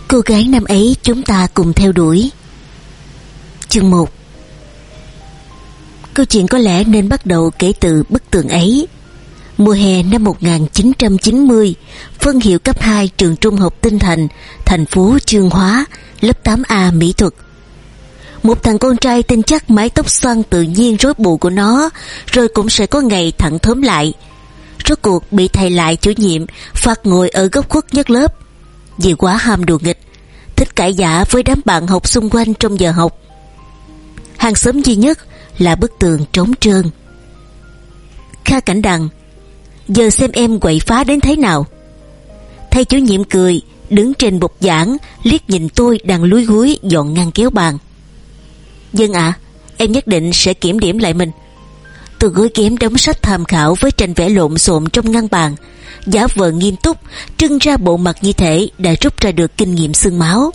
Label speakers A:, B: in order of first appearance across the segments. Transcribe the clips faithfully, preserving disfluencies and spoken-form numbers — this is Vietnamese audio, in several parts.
A: Cô gái năm ấy chúng ta cùng theo đuổi. Chương một. Câu chuyện có lẽ nên bắt đầu kể từ bức tường ấy. Mùa hè năm một nghìn chín trăm chín mươi, phân hiệu cấp hai trường trung học Tinh Thành, thành phố Chương Hóa, lớp tám A mỹ thuật. Một thằng con trai tên chắc mái tóc xoăn tự nhiên rối bù của nó, rồi cũng sẽ có ngày thẳng thớm lại. Rốt cuộc bị thầy lại chủ nhiệm phạt ngồi ở góc khuất nhất lớp, vì quá ham đùa nghịch, thích cãi vã với đám bạn học xung quanh trong giờ học. Hàng xóm duy nhất là bức tường trống trơn. Kha Cảnh Đằng: giờ xem em quậy phá đến thế nào. Thầy chủ nhiệm cười, đứng trên bục giảng, liếc nhìn tôi đang lúi húi dọn ngăn kéo bàn. Dân ạ, à, em nhất định sẽ kiểm điểm lại mình. Tôi gối ghém đống sách tham khảo với tranh vẽ lộn xộn trong ngăn bàn, giả vờ nghiêm túc, trưng ra bộ mặt như thể đã rút ra được kinh nghiệm xương máu.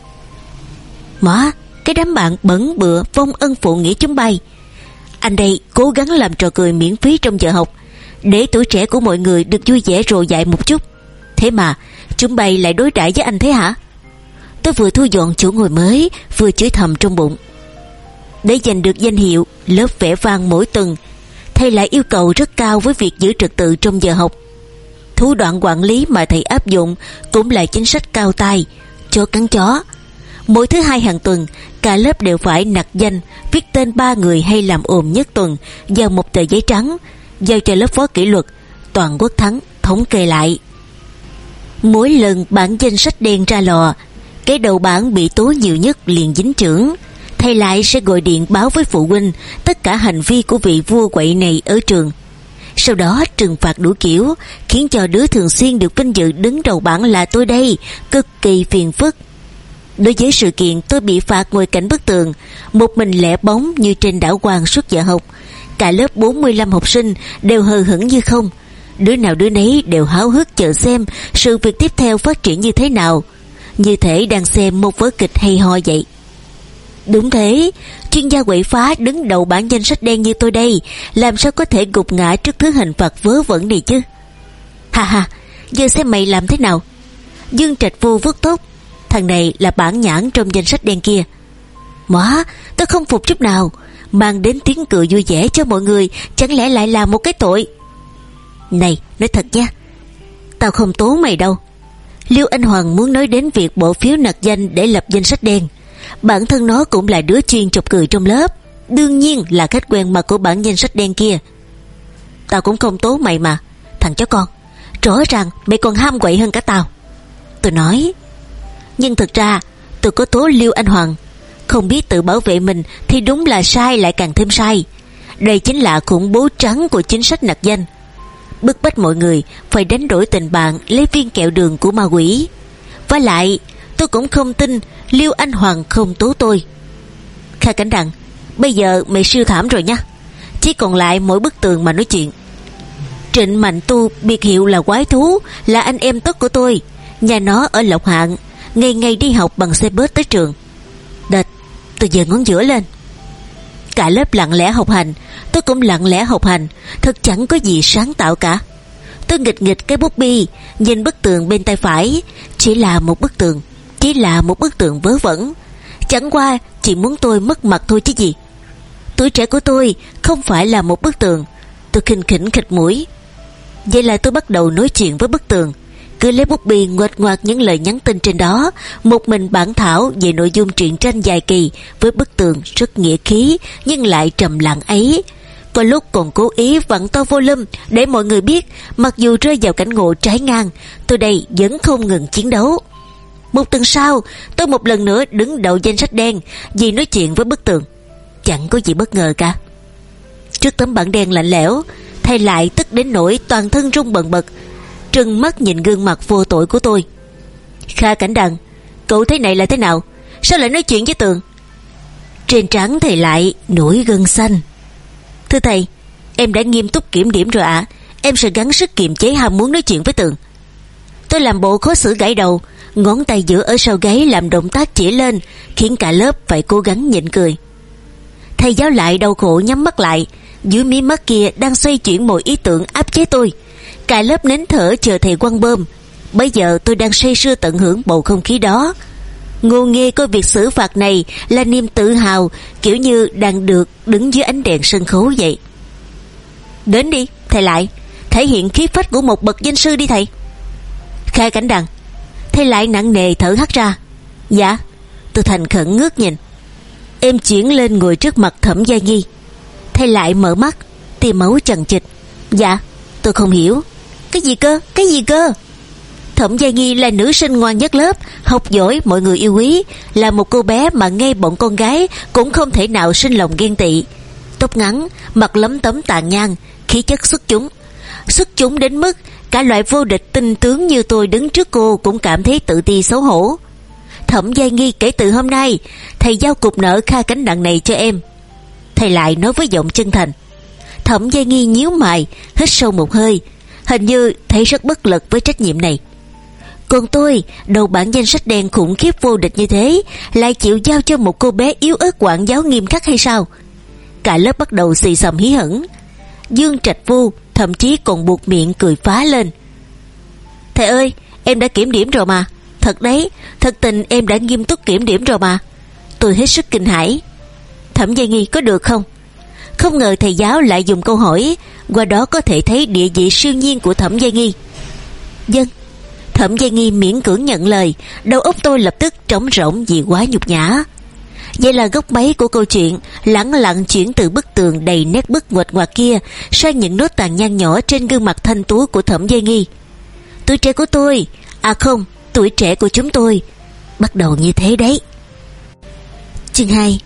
A: Má, cái đám bạn bẩn bựa vong ân phụ nghĩa chúng bay. Anh đây cố gắng làm trò cười miễn phí trong giờ học, để tuổi trẻ của mọi người được vui vẻ rồ dại một chút. Thế mà chúng bay lại đối đãi với anh thế hả? Tôi vừa thu dọn chỗ ngồi mới, vừa chửi thầm trong bụng. Để giành được danh hiệu lớp vẽ vang mỗi tuần, thầy lại yêu cầu rất cao với việc giữ trật tự trong giờ học. Thủ đoạn quản lý mà thầy áp dụng cũng là chính sách cao tay, chó cắn chó. Mỗi thứ hai hàng tuần, cả lớp đều phải nặc danh, viết tên ba người hay làm ồn nhất tuần vào một tờ giấy trắng, giao cho lớp phó kỷ luật Toàn Quốc Thắng thống kê lại. Mỗi lần bản danh sách đen ra lò, cái đầu bảng bị tố nhiều nhất liền dính chưởng. Thầy lại sẽ gọi điện báo với phụ huynh tất cả hành vi của vị vua quậy này ở trường. Sau đó trừng phạt đủ kiểu, khiến cho đứa thường xuyên được vinh dự đứng đầu bảng là tôi đây cực kỳ phiền phức. Đối với sự kiện tôi bị phạt ngồi cạnh bức tường, một mình lẻ bóng như trên đảo Hoàng suốt giờ học, cả lớp bốn mươi lăm học sinh đều hờ hững như không. Đứa nào đứa nấy đều háo hức chờ xem sự việc tiếp theo phát triển như thế nào, như thể đang xem một vở kịch hay ho vậy. Đúng thế, chuyên gia quậy phá đứng đầu bảng danh sách đen như tôi đây, làm sao có thể gục ngã trước thứ hình phạt vớ vẩn này chứ? Ha ha, giờ xem mày làm thế nào. Dương Trạch Vô vuốt tóc. Thằng này là bản nhãn trong danh sách đen kia. Má, tôi không phục chút nào. Mang đến tiếng cười vui vẻ cho mọi người, chẳng lẽ lại là một cái tội? Này, nói thật nha, tao không tố mày đâu. Liêu Anh Hoàng muốn nói đến việc bỏ phiếu nặc danh để lập danh sách đen. Bản thân nó cũng là đứa chuyên chọc cười trong lớp, đương nhiên là khách quen mặt của bản danh sách đen kia. Tao cũng không tố mày mà, thằng chó con. Rõ ràng mày còn ham quậy hơn cả tao, tôi nói. Nhưng thực ra tôi có tố Liêu Anh Hoàng. Không biết tự bảo vệ mình thì đúng là sai lại càng thêm sai. Đây chính là khủng bố trắng của chính sách nặc danh, bức bách mọi người phải đánh đổi tình bạn lấy viên kẹo đường của ma quỷ. Và lại tôi cũng không tin Liêu Anh Hoàng không tố tôi. Kha Cảnh Đằng, bây giờ mày siêu thảm rồi nha. Chỉ còn lại mỗi bức tường mà nói chuyện. Trịnh Mạnh Tu, biệt hiệu là Quái Thú, là anh em tốt của tôi. Nhà nó ở Lộc Hạng, ngày ngày đi học bằng xe bus tới trường. Đệt, tôi giơ ngón giữa lên. Cả lớp lặng lẽ học hành, tôi cũng lặng lẽ học hành, thật chẳng có gì sáng tạo cả. Tôi nghịch nghịch cái bút bi, nhìn bức tường bên tay phải. Chỉ là một bức tường, chỉ là một bức tường vớ vẩn. Chẳng qua chỉ muốn tôi mất mặt thôi chứ gì. Tuổi trẻ của tôi không phải là một bức tường. Tôi khinh khỉnh khịt mũi. Vậy là tôi bắt đầu nói chuyện với bức tường, cứ lấy bút bi ngoạch ngoạc những lời nhắn tin trên đó, một mình bản thảo về nội dung truyện tranh dài kỳ với bức tường rất nghĩa khí nhưng lại trầm lặng ấy. Có lúc còn cố ý vặn to volume để mọi người biết, mặc dù rơi vào cảnh ngộ trái ngang, tôi đây vẫn không ngừng chiến đấu. Một tuần sau, tôi một lần nữa đứng đầu danh sách đen vì nói chuyện với bức tường. Chẳng có gì bất ngờ cả. Trước tấm bảng đen lạnh lẽo, thầy lại tức đến nỗi toàn thân run bần bật, trừng mắt nhìn gương mặt vô tội của tôi. Kha Cảnh Đằng, cậu thế này là thế nào? Sao lại nói chuyện với tường? Trên trán thầy lại nổi gân xanh. Thưa thầy, em đã nghiêm túc kiểm điểm rồi ạ. À. Em sẽ gắng sức kiềm chế ham muốn nói chuyện với tường. Tôi làm bộ khó xử gãi đầu, ngón tay giữa ở sau gáy làm động tác chỉ lên, khiến cả lớp phải cố gắng nhịn cười. Thầy giáo lại đau khổ nhắm mắt lại, dưới mí mắt kia đang xoay chuyển mọi ý tưởng áp chế tôi. Cả lớp nín thở chờ thầy quăng bơm. Bây giờ tôi đang say sưa tận hưởng bầu không khí đó. Ngô Nghê coi việc xử phạt này là niềm tự hào, kiểu như đang được đứng dưới ánh đèn sân khấu vậy. Đến đi, thầy Lại, thể hiện khí phách của một bậc danh sư đi thầy. Kha Cảnh Đằng. Thầy Lại nặng nề thở hắt ra. Dạ. Tôi thành khẩn ngước nhìn. Em chuyển lên ngồi trước mặt Thẩm Gia Nghi. Thầy Lại mở mắt, tim máu chằng chịt. Dạ. Tôi không hiểu. Cái gì cơ? Cái gì cơ? Thẩm Gia Nghi là nữ sinh ngoan nhất lớp, học giỏi, mọi người yêu quý, là một cô bé mà ngay bọn con gái cũng không thể nào sinh lòng ghen tị. Tóc ngắn, mặt lấm tấm tàn nhang, khí chất xuất chúng. Xuất chúng đến mức cả loại vô địch tinh tướng như tôi đứng trước cô cũng cảm thấy tự ti xấu hổ. Thẩm Gia Nghi, kể từ hôm nay thầy giao cục nợ Kha Cảnh Đằng này cho em. Thầy Lại nói với giọng chân thành. Thẩm Gia Nghi nhíu mày, hít sâu một hơi, hình như thấy rất bất lực với trách nhiệm này. Còn tôi, đầu bảng danh sách đen khủng khiếp vô địch như thế, lại chịu giao cho một cô bé yếu ớt quản giáo nghiêm khắc hay sao? Cả lớp bắt đầu xì xầm hí hửng. Dương Trạch Vô thậm chí còn buộc miệng cười phá lên. Thầy ơi, em đã kiểm điểm rồi mà. Thật đấy, thật tình em đã nghiêm túc kiểm điểm rồi mà. Tôi hết sức kinh hãi. Thẩm Gia Nghi, có được không? Không ngờ thầy giáo lại dùng câu hỏi, qua đó có thể thấy địa vị siêu nhiên của Thẩm Gia Nghi. Vâng. Thẩm Gia Nghi miễn cưỡng nhận lời. Đầu óc tôi lập tức trống rỗng vì quá nhục nhã. Vậy là góc máy của câu chuyện lẳng lặng chuyển từ bức tường đầy nét bức nguệch ngoạc kia sang những nốt tàn nhang nhỏ trên gương mặt thanh tú của Thẩm Gia Nghi. Tuổi trẻ của tôi, à không, tuổi trẻ của chúng tôi bắt đầu như thế đấy. Chương hai.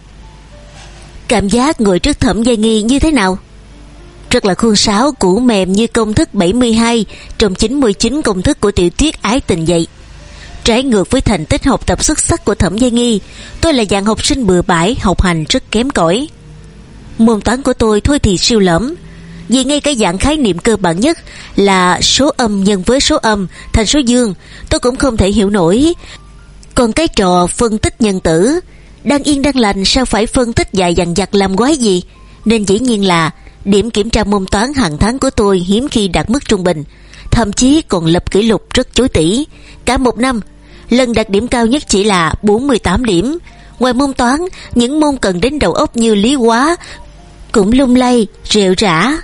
A: Cảm giác ngồi trước Thẩm Gia Nghi như thế nào? Rất là khuôn sáo, cũ mềm như công thức bảy mươi hai trong chín mươi chín công thức của tiểu thuyết ái tình vậy. Trái ngược với thành tích học tập xuất sắc của Thẩm Gia Nghi, tôi là dạng học sinh bừa bãi, học hành rất kém cỏi. Môn toán của tôi thôi thì siêu lẫm, vì ngay cả dạng khái niệm cơ bản nhất là số âm nhân với số âm thành số dương tôi cũng không thể hiểu nổi. Còn cái trò phân tích nhân tử, đang yên đang lành sao phải phân tích dài dằng dặc làm quái gì? Nên dĩ nhiên là điểm kiểm tra môn toán hàng tháng của tôi hiếm khi đạt mức trung bình, thậm chí còn lập kỷ lục rất chối tỉ. Cả một năm, lần đạt điểm cao nhất chỉ là bốn mươi tám điểm. Ngoài môn toán, những môn cần đến đầu óc như lý hóa cũng lung lay, rệu rã.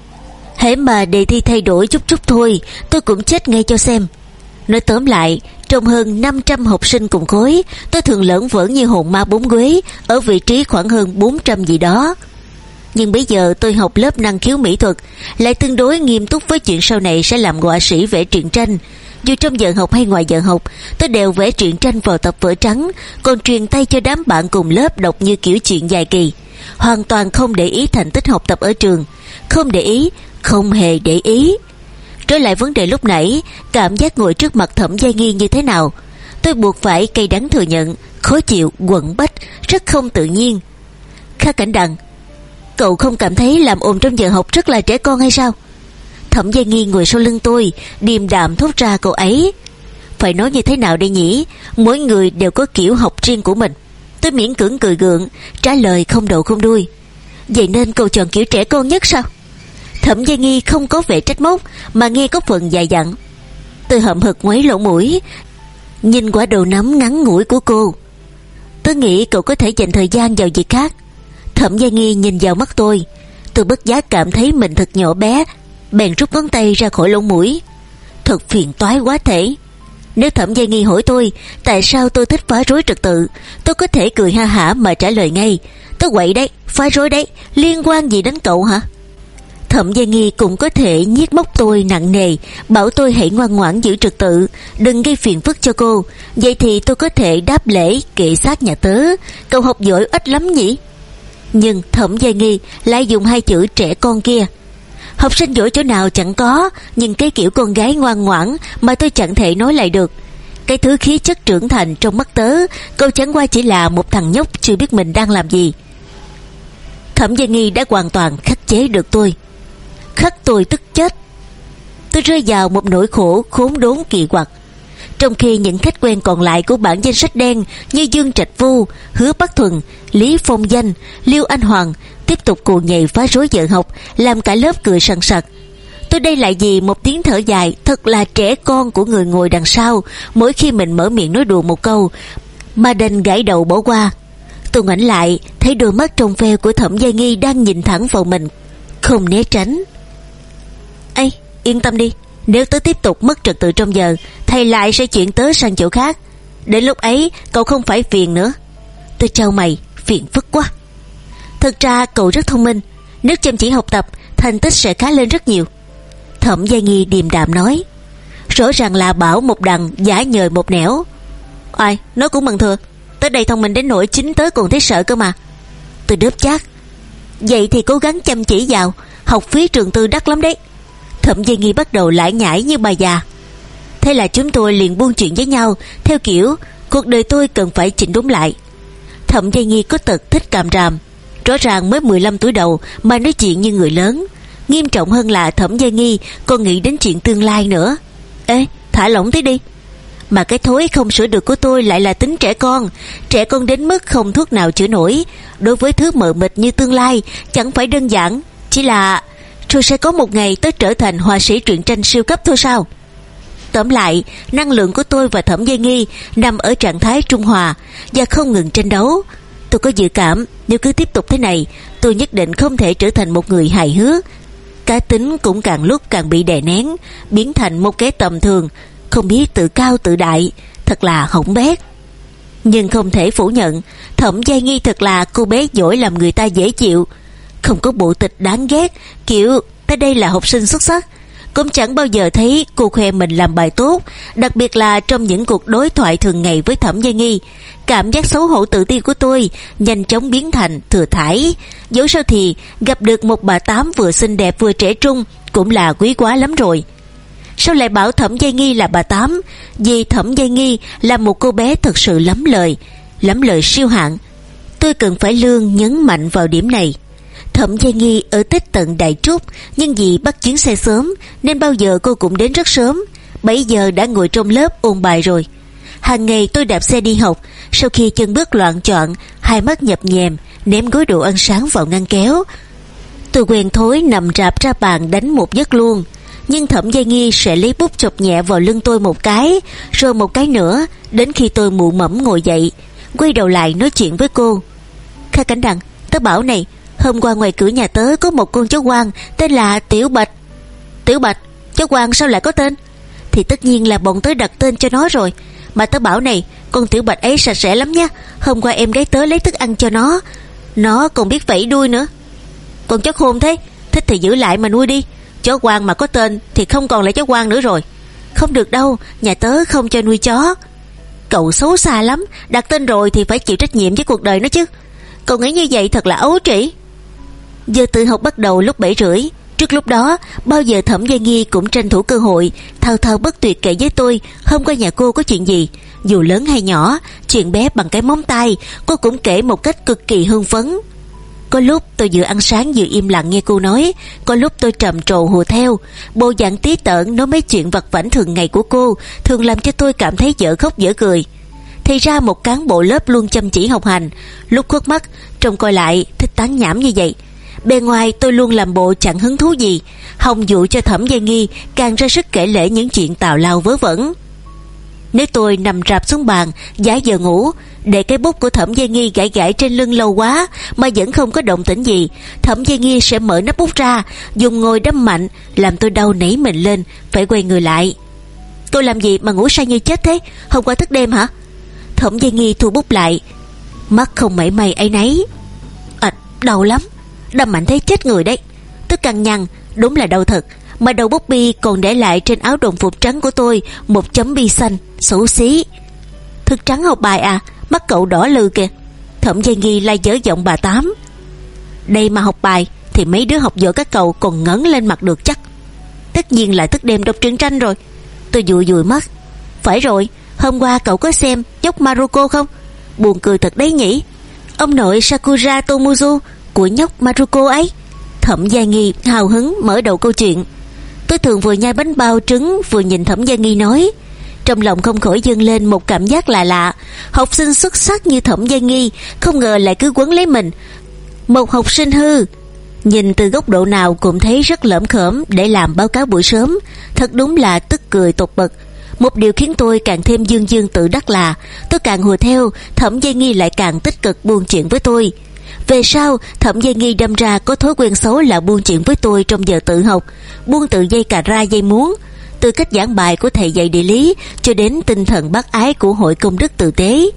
A: Hễ mà đề thi thay đổi chút chút thôi, tôi cũng chết ngay cho xem. Nói tóm lại, trong hơn năm trăm học sinh cùng khối, tôi thường lởn vởn như hồn ma bốn quế, ở vị trí khoảng hơn bốn trăm gì đó. Nhưng bây giờ tôi học lớp năng khiếu mỹ thuật, lại tương đối nghiêm túc với chuyện sau này sẽ làm họa sĩ vẽ truyện tranh. Dù trong giờ học hay ngoài giờ học, tôi đều vẽ truyện tranh vào tập vở trắng, còn truyền tay cho đám bạn cùng lớp đọc như kiểu chuyện dài kỳ. Hoàn toàn không để ý thành tích học tập ở trường. Không để ý, không hề để ý. Trở lại vấn đề lúc nãy, cảm giác ngồi trước mặt Thẩm Gia Nghi như thế nào? Tôi buộc phải cay đắng thừa nhận, khó chịu, quẫn bách, rất không tự nhiên. Kha Cảnh Đằng, cậu không cảm thấy làm ồn trong giờ học rất là trẻ con hay sao? Thẩm Gia Nghi ngồi sau lưng tôi, điềm đạm thốt ra câu ấy. Phải nói như thế nào đây nhỉ? Mỗi người đều có kiểu học riêng của mình. Tôi miễn cưỡng cười gượng, trả lời không đầu không đuôi. Vậy nên cậu chọn kiểu trẻ con nhất sao? Thẩm Gia Nghi không có vẻ trách móc, mà nghe có phần dài dặn. Tôi hậm hực ngoáy lỗ mũi, nhìn quả đầu nắm ngắn ngủi của cô. Tôi nghĩ cậu có thể dành thời gian vào việc khác. Thẩm Gia Nghi nhìn vào mắt tôi. Tôi bất giác cảm thấy mình thật nhỏ bé, bèn rút ngón tay ra khỏi lỗ mũi. Thật phiền toái quá thể. Nếu Thẩm Gia Nghi hỏi tôi tại sao tôi thích phá rối trật tự, tôi có thể cười ha hả mà trả lời ngay: tôi quậy đấy, phá rối đấy, liên quan gì đến cậu hả? Thẩm Gia Nghi cũng có thể nhiếc móc tôi nặng nề, bảo tôi hãy ngoan ngoãn giữ trật tự, đừng gây phiền phức cho cô. Vậy thì tôi có thể đáp lễ kệ sát nhà tớ: cậu học giỏi ít lắm nhỉ? Nhưng Thẩm Gia Nghi lại dùng hai chữ trẻ con kia. Học sinh giỏi chỗ nào chẳng có, nhưng cái kiểu con gái ngoan ngoãn mà tôi chẳng thể nói lại được. Cái thứ khí chất trưởng thành trong mắt tớ, cậu chẳng qua chỉ là một thằng nhóc chưa biết mình đang làm gì. Thẩm Gia Nghi đã hoàn toàn khắc chế được tôi, khắc tôi tức chết. Tôi rơi vào một nỗi khổ khốn đốn kỳ quặc. Trong khi những khách quen còn lại của bảng danh sách đen như Dương Trạch Vô, Hứa Bắc Thuần, Lý Phong Danh, Liêu Anh Hoàng tiếp tục cuồng nhảy phá rối giờ học, làm cả lớp cười sằng sặc, tôi Tôi đây lại vì một tiếng thở dài thật là trẻ con của người ngồi đằng sau, mỗi khi mình mở miệng nói đùa một câu mà đành gãi đầu bỏ qua. Tôi ngoảnh lại thấy đôi mắt trong veo của Thẩm Gia Nghi đang nhìn thẳng vào mình, không né tránh. Ây, yên tâm đi, nếu tớ tiếp tục mất trật tự trong giờ, thầy lại sẽ chuyển tớ sang chỗ khác. Đến lúc ấy cậu không phải phiền nữa. Tôi chau mày, phiền phức quá. Thực ra cậu rất thông minh, nếu chăm chỉ học tập, thành tích sẽ khá lên rất nhiều. Thẩm Gia Nghi điềm đạm nói. Rõ ràng là bảo một đằng giả nhời một nẻo. Ai, nói cũng bằng thừa. Tới đây thông minh đến nỗi chính tớ còn thấy sợ cơ mà. Tôi đớp chát. Vậy thì cố gắng chăm chỉ vào, học phí trường tư đắt lắm đấy. Thẩm Gia Nghi bắt đầu lải nhải như bà già. Thế là chúng tôi liền buôn chuyện với nhau, theo kiểu cuộc đời tôi cần phải chỉnh đốn lại. Thẩm Gia Nghi có tật thích càm ràm, rõ ràng mới mười lăm tuổi đầu mà nói chuyện như người lớn. Nghiêm trọng hơn là Thẩm Gia Nghi còn nghĩ đến chuyện tương lai nữa. Ê, thả lỏng thế đi. Mà cái thối không sửa được của tôi lại là tính trẻ con, trẻ con đến mức không thuốc nào chữa nổi. Đối với thứ mờ mịt như tương lai, chẳng phải đơn giản chỉ là rồi sẽ có một ngày tôi trở thành họa sĩ truyện tranh siêu cấp thôi sao? Tóm lại, năng lượng của tôi và Thẩm Gia Nghi nằm ở trạng thái trung hòa và không ngừng tranh đấu. Tôi có dự cảm nếu cứ tiếp tục thế này, tôi nhất định không thể trở thành một người hài hước. Cá tính cũng càng lúc càng bị đè nén, biến thành một kẻ tầm thường, không biết tự cao tự đại, thật là hỏng bét. Nhưng không thể phủ nhận, Thẩm Gia Nghi thật là cô bé giỏi làm người ta dễ chịu. Không có bộ tịch đáng ghét kiểu tới đây là học sinh xuất sắc. Cũng chẳng bao giờ thấy cô khoe mình làm bài tốt, đặc biệt là trong những cuộc đối thoại thường ngày với Thẩm Gia Nghi. Cảm giác xấu hổ tự ti của tôi nhanh chóng biến thành thừa thãi. Dẫu sao thì gặp được một bà tám vừa xinh đẹp vừa trẻ trung cũng là quý quá lắm rồi. Sao lại bảo Thẩm Gia Nghi là bà tám? Vì Thẩm Gia Nghi là một cô bé thật sự lắm lời, lắm lời siêu hạng. Tôi cần phải lương nhấn mạnh vào điểm này. Thẩm Gia Nghi ở tít tận Đại Trúc, nhưng vì bắt chuyến xe sớm nên bao giờ cô cũng đến rất sớm. Bảy giờ đã ngồi trong lớp ôn bài rồi. Hàng ngày tôi đạp xe đi học, sau khi chân bước loạng choạng, hai mắt nhập nhèm, ném gói đồ ăn sáng vào ngăn kéo. Tôi quen thói nằm rạp ra bàn đánh một giấc luôn. Nhưng Thẩm Gia Nghi sẽ lấy bút chọc nhẹ vào lưng tôi một cái, rồi một cái nữa, đến khi tôi mụ mẫm ngồi dậy, quay đầu lại nói chuyện với cô. Kha Cảnh Đằng, tớ bảo này, hôm qua ngoài cửa nhà tớ có một con chó hoang tên là Tiểu Bạch. Tiểu Bạch? Chó hoang sao lại có tên? Thì tất nhiên là bọn tớ đặt tên cho nó rồi. Mà tớ bảo này, con Tiểu Bạch ấy sạch sẽ lắm nha. Hôm qua em gái tớ lấy thức ăn cho nó, nó còn biết vẫy đuôi nữa. Con chó khôn thế, thích thì giữ lại mà nuôi đi. Chó hoang mà có tên thì không còn là chó hoang nữa rồi. Không được đâu, nhà tớ không cho nuôi chó. Cậu xấu xa lắm, đặt tên rồi thì phải chịu trách nhiệm với cuộc đời nó chứ. Cậu nghĩ như vậy thật là ấu trĩ. Giờ tự học bắt đầu lúc bảy rưỡi. Trước lúc đó, bao giờ Thẩm Gia Nghi cũng tranh thủ cơ hội thao thao bất tuyệt kể với tôi hôm qua nhà cô có chuyện gì. Dù lớn hay nhỏ, chuyện bé bằng cái móng tay, cô cũng kể một cách cực kỳ hưng phấn. Có lúc tôi vừa ăn sáng vừa im lặng nghe cô nói, có lúc tôi trầm trồ hùa theo. Bộ dạng tí tởn nói mấy chuyện vặt vãnh thường ngày của cô thường làm cho tôi cảm thấy dở khóc dở cười. Thì ra một cán bộ lớp luôn chăm chỉ học hành, lúc khuất mắt trông coi lại thích tán nhảm như vậy. Bề ngoài tôi luôn làm bộ chẳng hứng thú gì, hòng dụ cho Thẩm Gia Nghi càng ra sức kể lể những chuyện tào lao vớ vẩn. Nếu tôi nằm rạp xuống bàn giả giờ ngủ, để cái bút của Thẩm Gia Nghi gãi gãi trên lưng lâu quá mà vẫn không có động tĩnh gì, Thẩm Gia Nghi sẽ mở nắp bút ra, dùng ngồi đâm mạnh, làm tôi đau nảy mình lên, phải quay người lại. Tôi làm gì mà ngủ say như chết thế? Hôm qua thức đêm hả? Thẩm Gia Nghi thu bút lại, mắt không mảy may áy náy. À, đau lắm, đâm mạnh thấy chết người đấy. Tôi cằn nhằn, đúng là đau thật. Mà đầu bút bi còn để lại trên áo đồng phục trắng của tôi một chấm bi xanh, xấu xí. Thức trắng học bài à? Mắt cậu đỏ lừ kìa. Thẩm Gia Nghi la dở giọng bà tám. Đây mà học bài thì mấy đứa học giỏi các cậu còn ngẩng lên mặt được chắc. Tất nhiên là thức đêm đọc truyện tranh rồi. Tôi dụi dụi mắt. Phải rồi, hôm qua cậu có xem nhóc Maruko không? Buồn cười thật đấy nhỉ. Ông nội Sakura Tomuzu của nhóc Maruko ấy. Thẩm Gia Nghi hào hứng mở đầu câu chuyện. Tôi thường vừa nhai bánh bao trứng vừa nhìn Thẩm Gia Nghi nói, trong lòng không khỏi dâng lên một cảm giác lạ lạ. Học sinh xuất sắc như Thẩm Gia Nghi không ngờ lại cứ quấn lấy mình, một học sinh hư. Nhìn từ góc độ nào cũng thấy rất lởm khởm để làm báo cáo buổi sớm. Thật đúng là tức cười tột bậc. Một điều khiến tôi càng thêm dương dương tự đắc là tôi càng hùa theo, Thẩm Giai Nghi lại càng tích cực buôn chuyện với tôi. Về sau, Thẩm Giai Nghi đâm ra có thói quen xấu là buôn chuyện với tôi trong giờ tự học, buôn từ dây cà ra dây muống, từ cách giảng bài của thầy dạy địa lý cho đến tinh thần bác ái của hội công đức tử tế.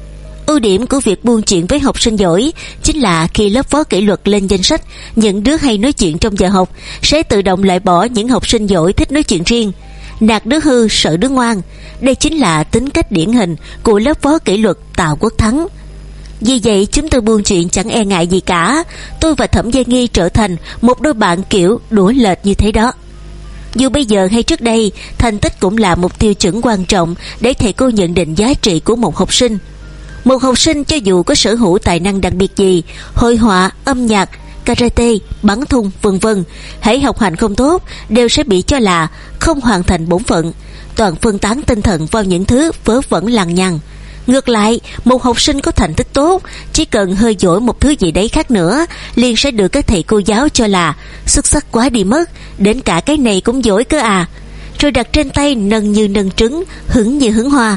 A: Ưu điểm của việc buôn chuyện với học sinh giỏi chính là khi lớp phó kỷ luật lên danh sách những đứa hay nói chuyện trong giờ học, sẽ tự động loại bỏ những học sinh giỏi thích nói chuyện riêng, nạt đứa hư sợ đứa ngoan. Đây chính là tính cách điển hình của lớp phó kỷ luật Tào Quốc Thắng. Vì vậy chúng tôi buôn chuyện chẳng e ngại gì cả. Tôi và Thẩm Giai Nghi trở thành một đôi bạn kiểu đuổi lệch như thế đó. Dù bây giờ hay trước đây, thành tích cũng là một tiêu chuẩn quan trọng để thầy cô nhận định giá trị của một học sinh. Một học sinh cho dù có sở hữu tài năng đặc biệt gì, hội họa, âm nhạc, karate, bắn thun, vân vân, hãy học hành không tốt đều sẽ bị cho là không hoàn thành bổn phận, toàn phân tán tinh thần vào những thứ vớ vẩn lằng nhằng. Ngược lại, một học sinh có thành tích tốt, chỉ cần hơi giỏi một thứ gì đấy khác nữa, liền sẽ được các thầy cô giáo cho là xuất sắc quá đi mất, đến cả cái này cũng giỏi cơ à, rồi đặt trên tay nâng như nâng trứng, hứng như hứng hoa.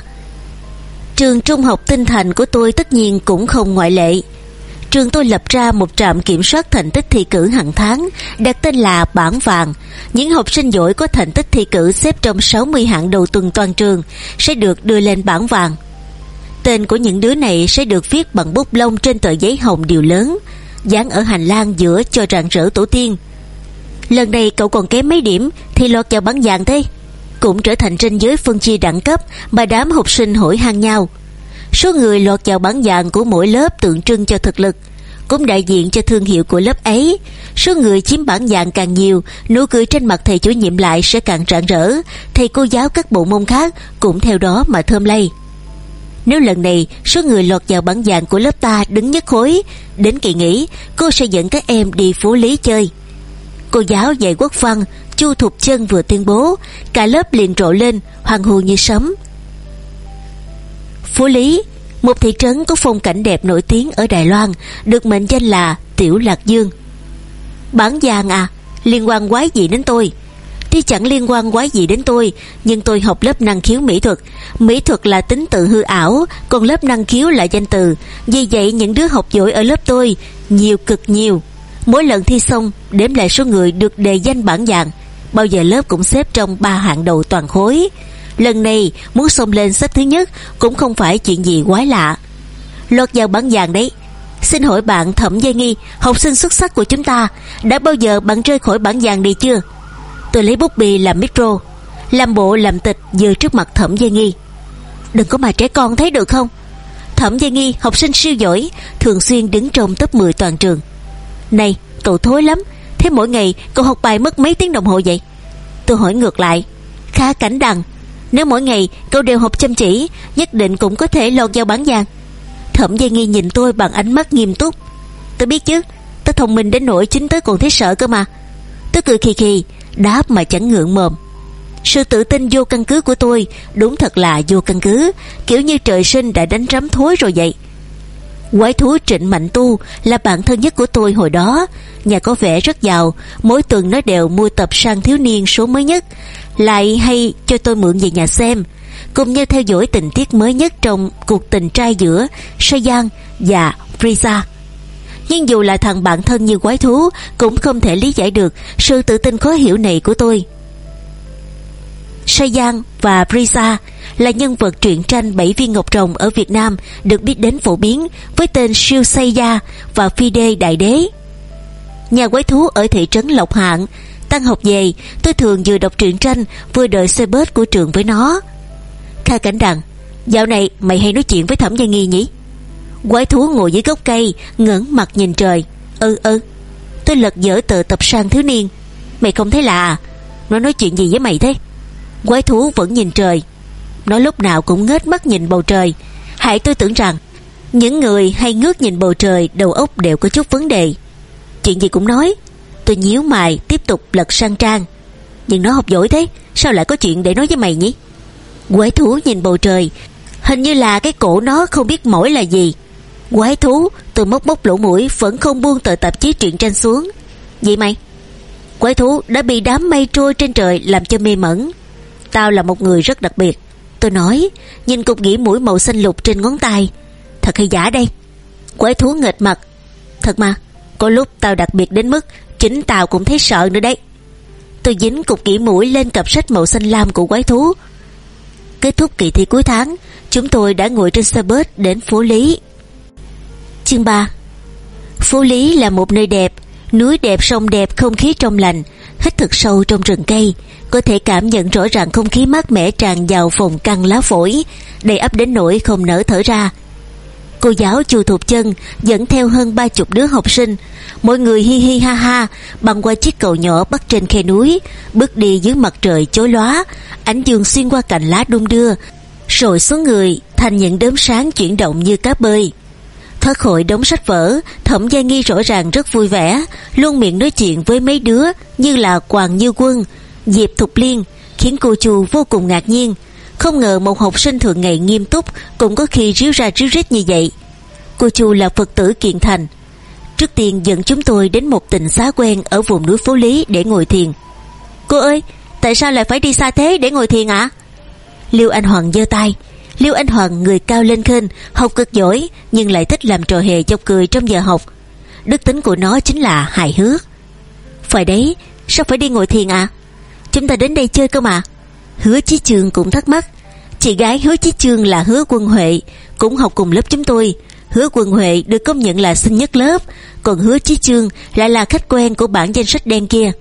A: Trường trung học Tinh Thành của tôi tất nhiên cũng không ngoại lệ. Trường tôi lập ra một trạm kiểm soát thành tích thi cử hàng tháng, đặt tên là bảng vàng. Những học sinh giỏi có thành tích thi cử xếp trong sáu mươi hạng đầu tuần toàn trường sẽ được đưa lên bảng vàng. Tên của những đứa này sẽ được viết bằng bút lông trên tờ giấy hồng điều lớn, dán ở hành lang giữa cho rạng rỡ tổ tiên. Lần này cậu còn kém mấy điểm thì lọt vào bảng vàng thế, cũng trở thành ranh giới phân chia đẳng cấp mà đám học sinh hỏi han nhau. Số người lọt vào bảng vàng của mỗi lớp tượng trưng cho thực lực, cũng đại diện cho thương hiệu của lớp ấy. Số người chiếm bảng vàng càng nhiều, nụ cười trên mặt thầy chủ nhiệm lại sẽ càng rạng rỡ, thầy cô giáo các bộ môn khác cũng theo đó mà thơm lây. Nếu lần này số người lọt vào bảng vàng của lớp ta đứng nhất khối, đến kỳ nghỉ cô sẽ dẫn các em đi Phú Lý chơi. Cô giáo dạy quốc văn Chu Thục Chân vừa tuyên bố, cả lớp liền rộ lên hoan hô như sấm. Phú Lý, một thị trấn có phong cảnh đẹp nổi tiếng ở Đài Loan, được mệnh danh là Tiểu Lạc Dương. Bảng vàng à, liên quan quái gì đến tôi? Thì chẳng liên quan quái gì đến tôi, nhưng tôi học lớp năng khiếu mỹ thuật. Mỹ thuật là tính tự hư ảo, còn lớp năng khiếu là danh từ. Vì vậy những đứa học giỏi ở lớp tôi nhiều cực nhiều. Mỗi lần thi xong đếm lại số người được đề danh bảng vàng, bao giờ lớp cũng xếp trong ba hạng đầu toàn khối. Lần này muốn xông lên xếp thứ nhất cũng không phải chuyện gì quái lạ. Lọt vào bảng vàng đấy. Xin hỏi bạn Thẩm Giai Nghi, học sinh xuất sắc của chúng ta, đã bao giờ bạn rơi khỏi bảng vàng đi chưa? Tôi lấy bút bì làm micro, làm bộ làm tịch giơ trước mặt Thẩm Giai Nghi. Đừng có mà trẻ con thấy được không? Thẩm Giai Nghi học sinh siêu giỏi, thường xuyên đứng trong top mười toàn trường. Này, cậu thối lắm, thế mỗi ngày cậu học bài mất mấy tiếng đồng hồ vậy? Tôi hỏi ngược lại. Kha Cảnh Đằng, nếu mỗi ngày cậu đều học chăm chỉ, nhất định cũng có thể lọt vào bảng vàng. Thẩm Giai Nghi nhìn tôi bằng ánh mắt nghiêm túc. Tôi biết chứ, tôi thông minh đến nỗi chính tôi còn thấy sợ cơ mà. Tôi cười khì khì, đáp mà chẳng ngượng mồm. Sự tự tin vô căn cứ của tôi đúng thật là vô căn cứ, kiểu như trời sinh đã đánh rắm thối rồi vậy. Quái thú Trịnh Mạnh Tu là bạn thân nhất của tôi hồi đó. Nhà có vẻ rất giàu, mỗi tuần nó đều mua tập Sang Thiếu Niên số mới nhất, lại hay cho tôi mượn về nhà xem, cùng nhau theo dõi tình tiết mới nhất trong cuộc tình trai giữa Sayan và Frieza. Nhưng dù là thằng bạn thân như quái thú, cũng không thể lý giải được sự tự tin khó hiểu này của tôi. Sayan và Frieza là nhân vật truyện tranh Bảy Viên Ngọc Rồng ở Việt Nam được biết đến phổ biến với tên Siêu Seiya và Phi Đê Đại Đế. Nhà quái thú ở thị trấn Lộc Hạng. Tan học về, tôi thường vừa đọc truyện tranh vừa đợi xe bus của trường với nó. Kha Cảnh Đằng, dạo này mày hay nói chuyện với Thẩm Giai Nghi nhỉ? Quái thú ngồi dưới gốc cây ngẩng mặt nhìn trời. Ừ ừ. Tôi lật dở tờ tập Sang Thiếu Niên. Mày không thấy lạ à? Nó nói chuyện gì với mày thế? Quái thú vẫn nhìn trời. Nó lúc nào cũng ngước mắt nhìn bầu trời. Hại tôi tưởng rằng những người hay ngước nhìn bầu trời đầu óc đều có chút vấn đề. Chuyện gì cũng nói. Tôi nhíu mày tiếp tục lật sang trang. Nhưng nó học giỏi thế, sao lại có chuyện để nói với mày nhỉ? Quái thú nhìn bầu trời, hình như là cái cổ nó không biết mỏi là gì. Quái thú, tôi móc móc lỗ mũi vẫn không buông tờ tạp chí truyện tranh xuống. Vậy mày? Quái thú đã bị đám mây trôi trên trời làm cho mê mẩn. Tao là một người rất đặc biệt, tôi nói, nhìn cục nghỉ mũi màu xanh lục trên ngón tay. Thật hay giả đây? Quái thú nghệt mặt. Thật mà, có lúc tao đặc biệt đến mức chính tao cũng thấy sợ nữa đấy. Tôi dính cục nghỉ mũi lên cặp sách màu xanh lam của quái thú. Kết thúc kỳ thi cuối tháng, chúng tôi đã ngồi trên xe bus đến phố Lý. Chương ba. Phố Lý là một nơi đẹp, núi đẹp, sông đẹp, không khí trong lành. Hít thật sâu trong rừng cây, có thể cảm nhận rõ ràng không khí mát mẻ tràn vào phòng căng lá phổi, đầy ắp đến nỗi không nỡ thở ra. Cô giáo Chu Thục Chân dẫn theo hơn ba chục đứa học sinh, mọi người hi hi ha ha băng qua chiếc cầu nhỏ bắc trên khe núi, bước đi dưới mặt trời chói lóa, ánh dương xuyên qua cành lá đung đưa, rồi xuống người thành những đốm sáng chuyển động như cá bơi. Thoát khỏi đống sách vở, Thẩm Gia Nghi rõ ràng rất vui vẻ, luôn miệng nói chuyện với mấy đứa như là Hoàng Như Quân, Diệp Thục Liên, khiến cô Chu vô cùng ngạc nhiên. Không ngờ một học sinh thường ngày nghiêm túc cũng có khi ríu ra ríu rít như vậy. Cô Chu là Phật tử Kiện Thành. Trước tiên dẫn chúng tôi đến một tịnh xá quen ở vùng núi Phố Lý để ngồi thiền. Cô ơi, tại sao lại phải đi xa thế để ngồi thiền ạ? À? Liêu Anh Hoàng giơ tay. Liêu Anh Hoàng người cao lên khênh, học cực giỏi nhưng lại thích làm trò hề chọc cười trong giờ học. Đức tính của nó chính là hài hước. Phải đấy, sao phải đi ngồi thiền ạ? À? Chúng ta đến đây chơi cơ mà. Hứa Chí Chương cũng thắc mắc. Chị gái Hứa Chí Chương là Hứa Quân Huệ, cũng học cùng lớp chúng tôi. Hứa Quân Huệ được công nhận là xinh nhất lớp, còn Hứa Chí Chương lại là khách quen của bản danh sách đen kia.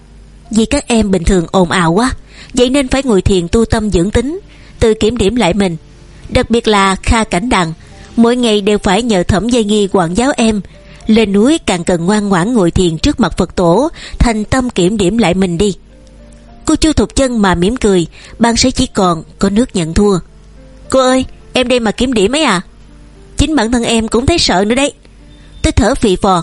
A: Vì các em bình thường ồn ào quá, vậy nên phải ngồi thiền tu tâm dưỡng tính, tự kiểm điểm lại mình. Đặc biệt là Kha Cảnh Đằng, mỗi ngày đều phải nhờ Thẩm Gia Nghi quản giáo em. Lên núi càng cần ngoan ngoãn ngồi thiền trước mặt Phật tổ, thành tâm kiểm điểm lại mình đi. Cô Chu Thục Chân mà mỉm cười, ban sẽ chỉ còn có nước nhận thua. Cô ơi, em đây mà kiểm điểm ấy à? Chính bản thân em cũng thấy sợ nữa đấy. Tôi thở phì phò.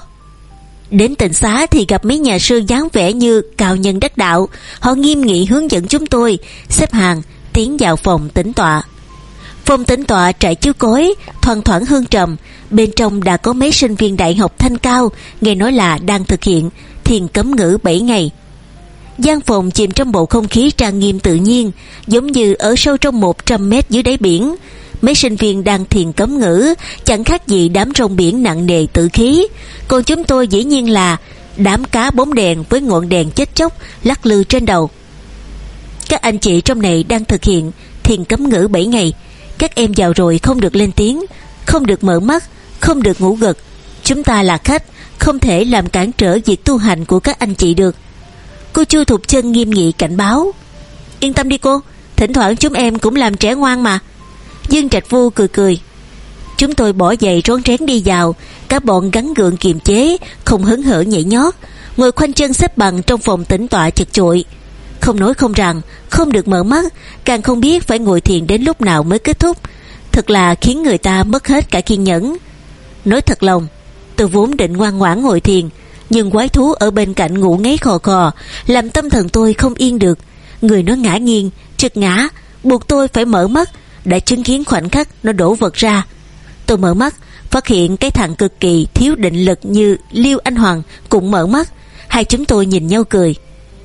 A: Đến tịnh xá thì gặp mấy nhà sư dáng vẻ như cao nhân đắc đạo. Họ nghiêm nghị hướng dẫn chúng tôi xếp hàng tiến vào phòng tĩnh tọa. Phòng tĩnh tọa trải chiếu cối, thoang thoảng hương trầm. Bên trong đã có mấy sinh viên đại học thanh cao, nghe nói là đang thực hiện thiền cấm ngữ bảy ngày. Gian phòng chìm trong bầu không khí trang nghiêm tự nhiên, giống như ở sâu trong một trăm mét dưới đáy biển. Mấy sinh viên đang thiền cấm ngữ, chẳng khác gì đám rong biển nặng nề tự khí. Còn chúng tôi dĩ nhiên là đám cá bóng đèn với ngọn đèn chết chóc lắc lư trên đầu. Các anh chị trong này đang thực hiện thiền cấm ngữ bảy ngày. Các em vào rồi không được lên tiếng, không được mở mắt, không được ngủ gật. Chúng ta là khách, không thể làm cản trở việc tu hành của các anh chị được. Cô Chu Thục Chân nghiêm nghị cảnh báo. Yên tâm đi cô, thỉnh thoảng chúng em cũng làm trẻ ngoan mà. Dương Trạch Vu cười cười. Chúng tôi bỏ giày rón rén đi vào, các bọn gắn gượng kiềm chế, không hớn hở nhảy nhót, ngồi khoanh chân xếp bằng trong phòng tĩnh tọa chật chội. Không nói không rằng, không được mở mắt, càng không biết phải ngồi thiền đến lúc nào mới kết thúc. Thật là khiến người ta mất hết cả kiên nhẫn. Nói thật lòng, tôi vốn định ngoan ngoãn ngồi thiền, nhưng quái thú ở bên cạnh ngủ ngáy khò khò, làm tâm thần tôi không yên được. Người nó ngã nghiêng, trượt ngã, buộc tôi phải mở mắt. Đã chứng kiến khoảnh khắc nó đổ vật ra. Tôi mở mắt, phát hiện cái thằng cực kỳ thiếu định lực như Liêu Anh Hoàng cũng mở mắt. Hai chúng tôi nhìn nhau cười.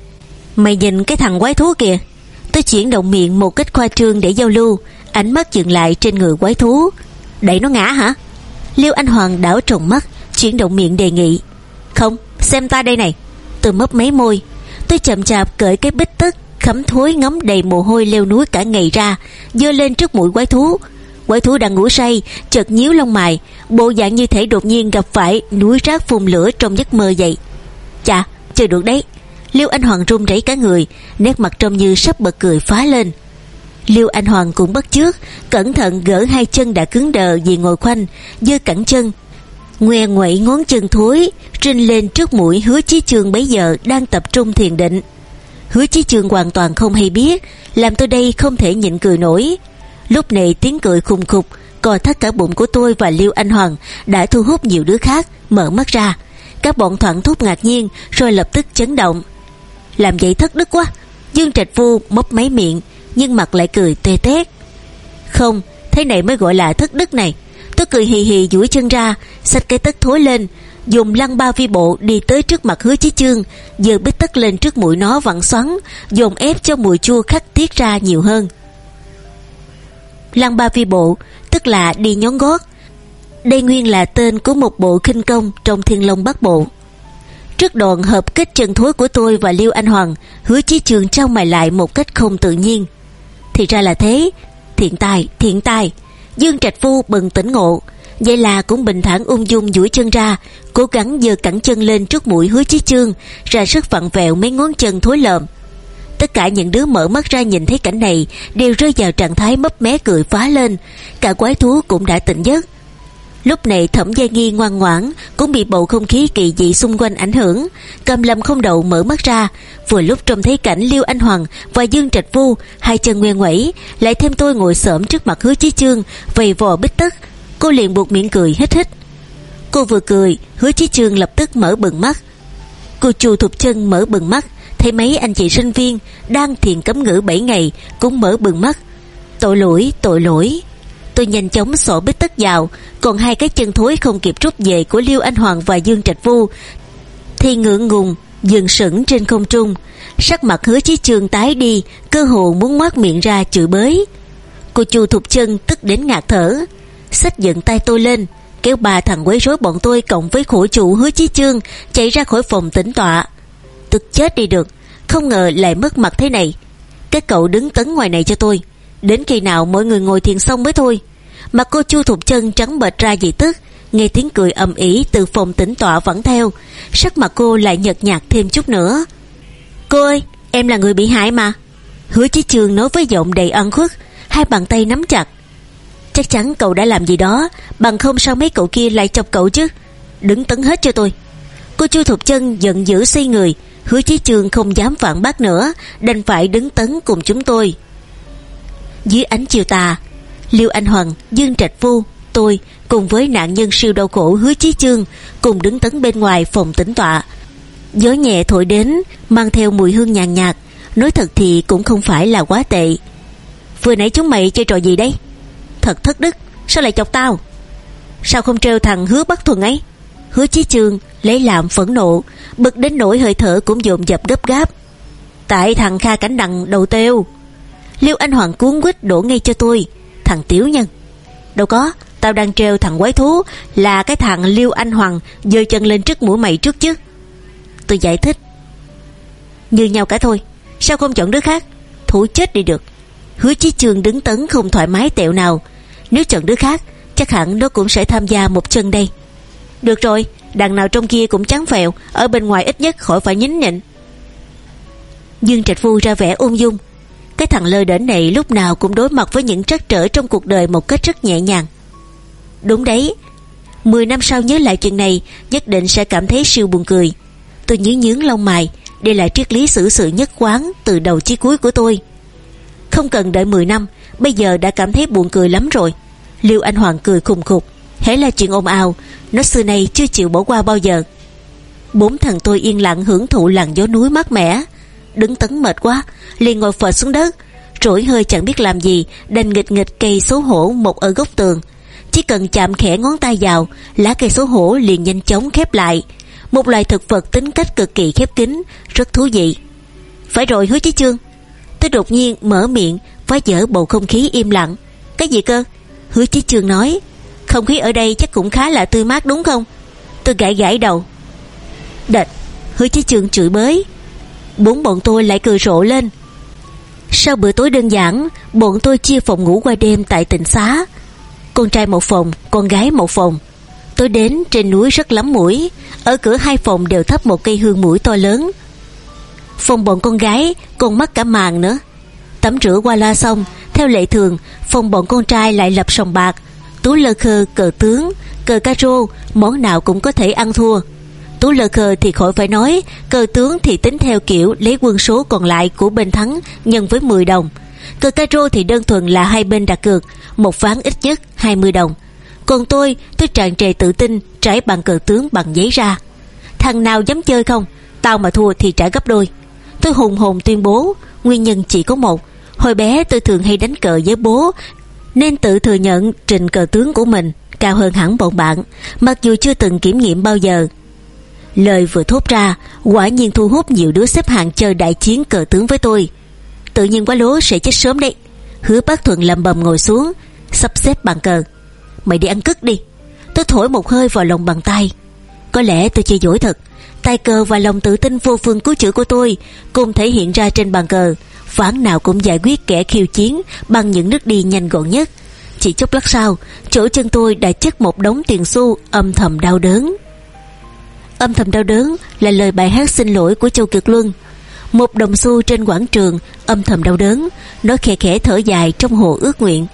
A: Mày nhìn cái thằng quái thú kìa. Tôi chuyển động miệng một cách khoa trương để giao lưu, ánh mắt dừng lại trên người quái thú. Đẩy nó ngã hả? Liêu Anh Hoàng đảo tròng mắt, chuyển động miệng đề nghị. Không, xem ta đây này. Tôi mấp máy môi. Tôi chậm chạp cởi cái bít tất khắm thối ngấm đầy mồ hôi leo núi cả ngày ra, giơ lên trước mũi quái thú. Quái thú đang ngủ say, chợt nhíu lông mày, bộ dạng như thể đột nhiên gặp phải núi rác phun lửa trong giấc mơ vậy. Chà, chơi được đấy. Liêu Anh Hoàng run rẩy cả người, nét mặt trông như sắp bật cười phá lên. Liêu Anh Hoàng cũng bắt chước, cẩn thận gỡ hai chân đã cứng đờ vì ngồi khoanh, giơ cẳng chân, ngoe nguậy ngón chân thối, rinh lên trước mũi Hứa Chí Chương bấy giờ đang tập trung thiền định. Hứa Chí Chương hoàn toàn không hay biết, làm tôi đây không thể nhịn cười nổi. Lúc này tiếng cười khùng khục cò thắt cả bụng của tôi và Liêu Anh Hoàng đã thu hút nhiều đứa khác mở mắt ra. Các bọn thoảng thốt ngạc nhiên, rồi lập tức chấn động. Làm vậy thất đức quá. Dương Trạch Vu mấp máy miệng, nhưng mặt lại cười tê tét. Không, thế này mới gọi là thất đức này. Tôi cười hì hì duỗi chân ra, xách cái tất thối lên, dùng lăng ba vi bộ đi tới trước mặt Hứa Chí Chương, giơ bít tất lên trước mũi nó vặn xoắn, dồn ép cho mùi chua khắc tiết ra nhiều hơn. Lăng ba vi bộ tức là đi nhón gót. Đây nguyên là tên của một bộ khinh công trong Thiên Long Bát Bộ. Trước đòn hợp kích chân thối của tôi và Liêu Anh Hoàng, Hứa Chí Chương trao mày lại một cách không tự nhiên. Thì ra là thế. Thiện tài, thiện tài. Dương Trạch Phu bừng tỉnh ngộ, vậy là cũng bình thản ung dung duỗi chân ra, cố gắng giơ cẳng chân lên trước mũi Hứa Chí Chương, ra sức vặn vẹo mấy ngón chân thối lợm. Tất cả những đứa mở mắt ra nhìn thấy cảnh này đều rơi vào trạng thái mấp mé cười phá lên. Cả quái thú cũng đã tỉnh giấc. Lúc này Thẩm Gia Nghi ngoan ngoãn cũng bị bầu không khí kỳ dị xung quanh ảnh hưởng, cầm lâm không đậu mở mắt ra. Vừa lúc trông thấy cảnh Liêu Anh Hoàng và Dương Trạch Phu hai chân ngoe nguẩy, lại thêm tôi ngồi xổm trước mặt Hứa Chí Chương vầy vò bít tất, cô liền buộc miệng cười hít hít. Cô vừa cười, Hứa Chí Chương lập tức mở bừng mắt. Cô Chu Thục Chân mở bừng mắt, thấy mấy anh chị sinh viên đang thiền cấm ngữ bảy ngày cũng mở bừng mắt. Tội lỗi, tội lỗi. Tôi nhanh chóng xỏ bít tất vào, còn hai cái chân thối không kịp rút về của Liêu Anh Hoàng và Dương Trạch Phu thì ngượng ngùng dừng sững trên không trung. Sắc mặt Hứa Chí Chương tái đi, cơ hồ muốn ngoác miệng ra chửi bới. Cô Chu Thục Chân tức đến ngạt thở, xách giận tay tôi lên, kéo ba thằng quấy rối bọn tôi cộng với khổ chủ Hứa Chí Chương chạy ra khỏi phòng tĩnh tọa. Tức chết đi được, không ngờ lại mất mặt thế này. Các cậu đứng tấn ngoài này cho tôi, đến khi nào mọi người ngồi thiền xong mới thôi. Mà cô Chu Thục Chân trắng bệch ra vì tức, nghe tiếng cười ầm ĩ từ phòng tĩnh tọa vẫn theo, sắc mặt cô lại nhợt nhạt thêm chút nữa. Cô ơi, em là người bị hại mà. Hứa Chí Chương nói với giọng đầy oan khuất, hai bàn tay nắm chặt. Chắc chắn cậu đã làm gì đó, bằng không sao mấy cậu kia lại chọc cậu chứ. Đứng tấn hết cho tôi. Cô Chu Thục Chân giận dữ xoay người. Hứa Chí Chương không dám phản bác nữa, đành phải đứng tấn cùng chúng tôi. Dưới ánh chiều tà, Liêu Anh Hoàng, Dương Trạch Phu, tôi cùng với nạn nhân siêu đau khổ Hứa Chí Chương cùng đứng tấn bên ngoài phòng tĩnh tọa. Gió nhẹ thổi đến, mang theo mùi hương nhàn nhạt, nói thật thì cũng không phải là quá tệ. Vừa nãy chúng mày chơi trò gì đấy? Thật thất đức, sao lại chọc tao? Sao không trêu thằng Hứa Bắc Thuần ấy? Hứa Chí Chương lấy làm phẫn nộ, bực đến nỗi hơi thở cũng dồn dập gấp gáp. Tại thằng Kha Cảnh Đằng đầu tiêu. Liêu Anh Hoàng cuốn quýt đổ ngay cho tôi. Thằng tiểu nhân. Đâu có, tao đang trêu thằng quái thú là cái thằng Liêu Anh Hoàng giơ chân lên trước mũi mày trước chứ. Tôi giải thích. Như nhau cả thôi, sao không chọn đứa khác? Thủ chết đi được. Hứa Chí Chương đứng tấn không thoải mái tẹo nào. Nếu chọn đứa khác, chắc hẳn nó cũng sẽ tham gia một chân đây. Được rồi, đằng nào trong kia cũng trắng phèo, ở bên ngoài ít nhất khỏi phải nhín nhịn. Dương Trạch Phu ra vẻ ung dung. Cái thằng lơ đễnh này lúc nào cũng đối mặt với những trắc trở trong cuộc đời một cách rất nhẹ nhàng. Đúng đấy, mười năm sau nhớ lại chuyện này nhất định sẽ cảm thấy siêu buồn cười. Tôi nhướng nhướng lông mày. Đây là triết lý xử sự nhất quán từ đầu chí cuối của tôi. Không cần đợi mười năm, bây giờ đã cảm thấy buồn cười lắm rồi. Liêu Anh Hoàng cười khùng khục. Hễ là chuyện ồn ào, nó xưa nay chưa chịu bỏ qua bao giờ. Bốn thằng tôi yên lặng hưởng thụ làn gió núi mát mẻ. Đứng tấn mệt quá, liền ngồi phệt xuống đất, trỗi hơi chẳng biết làm gì, đành nghịch nghịch cây xấu hổ một ở góc tường. Chỉ cần chạm khẽ ngón tay vào, lá cây xấu hổ liền nhanh chóng khép lại. Một loài thực vật tính cách cực kỳ khép kín, rất thú vị. Phải rồi Hứa Chí Chương. Tôi đột nhiên mở miệng, phá vỡ bầu không khí im lặng. Cái gì cơ? Hứa Chí Chương nói. Không khí ở đây chắc cũng khá là tươi mát đúng không? Tôi gãi gãi đầu. Đệt. Hứa Chí Chương chửi bới. Bốn bọn tôi lại cười rộ lên. Sau bữa tối đơn giản, bọn tôi chia phòng ngủ qua đêm tại tịnh xá. Con trai một phòng, con gái một phòng. Tôi đến trên núi rất lắm muỗi. Ở cửa hai phòng đều thắp một cây hương muỗi to lớn. Phòng bọn con gái còn mắc cả màn nữa. Tắm rửa qua loa xong, theo lệ thường, phòng bọn con trai lại lập sòng bạc, tú lơ khơ, cờ tướng, cờ caro, món nào cũng có thể ăn thua. Tú lơ khơ thì khỏi phải nói, cờ tướng thì tính theo kiểu lấy quân số còn lại của bên thắng nhân với mười đồng. Cờ caro thì đơn thuần là hai bên đặt cược, một ván ít nhất hai mươi đồng. Còn tôi, tôi tràn trề tự tin trải bàn cờ tướng bằng giấy ra. Thằng nào dám chơi không? Tao mà thua thì trả gấp đôi. Tôi hùng hồn tuyên bố. Nguyên nhân chỉ có một. Hồi bé tôi thường hay đánh cờ với bố, nên tự thừa nhận trình cờ tướng của mình cao hơn hẳn bọn bạn, mặc dù chưa từng kiểm nghiệm bao giờ. Lời vừa thốt ra quả nhiên thu hút nhiều đứa xếp hàng chơi đại chiến cờ tướng với tôi. Tự nhiên quá lố sẽ chết sớm đấy. Hứa Bác Thuận lầm bầm ngồi xuống, sắp xếp bàn cờ. Mày đi ăn cứt đi. Tôi thổi một hơi vào lòng bàn tay. Có lẽ tôi chơi dỗi thật. Tài cờ và lòng tự tin vô phương cứu chữa của tôi cùng thể hiện ra trên bàn cờ, ván nào cũng giải quyết kẻ khiêu chiến bằng những nước đi nhanh gọn nhất. Chỉ chốc lát sau, chỗ chân tôi đã chất một đống tiền xu, âm thầm đau đớn. Âm thầm đau đớn là lời bài hát xin lỗi của Châu Kiệt Luân. Một đồng xu trên quảng trường, âm thầm đau đớn, nó khẽ khẽ thở dài trong hồ ước nguyện.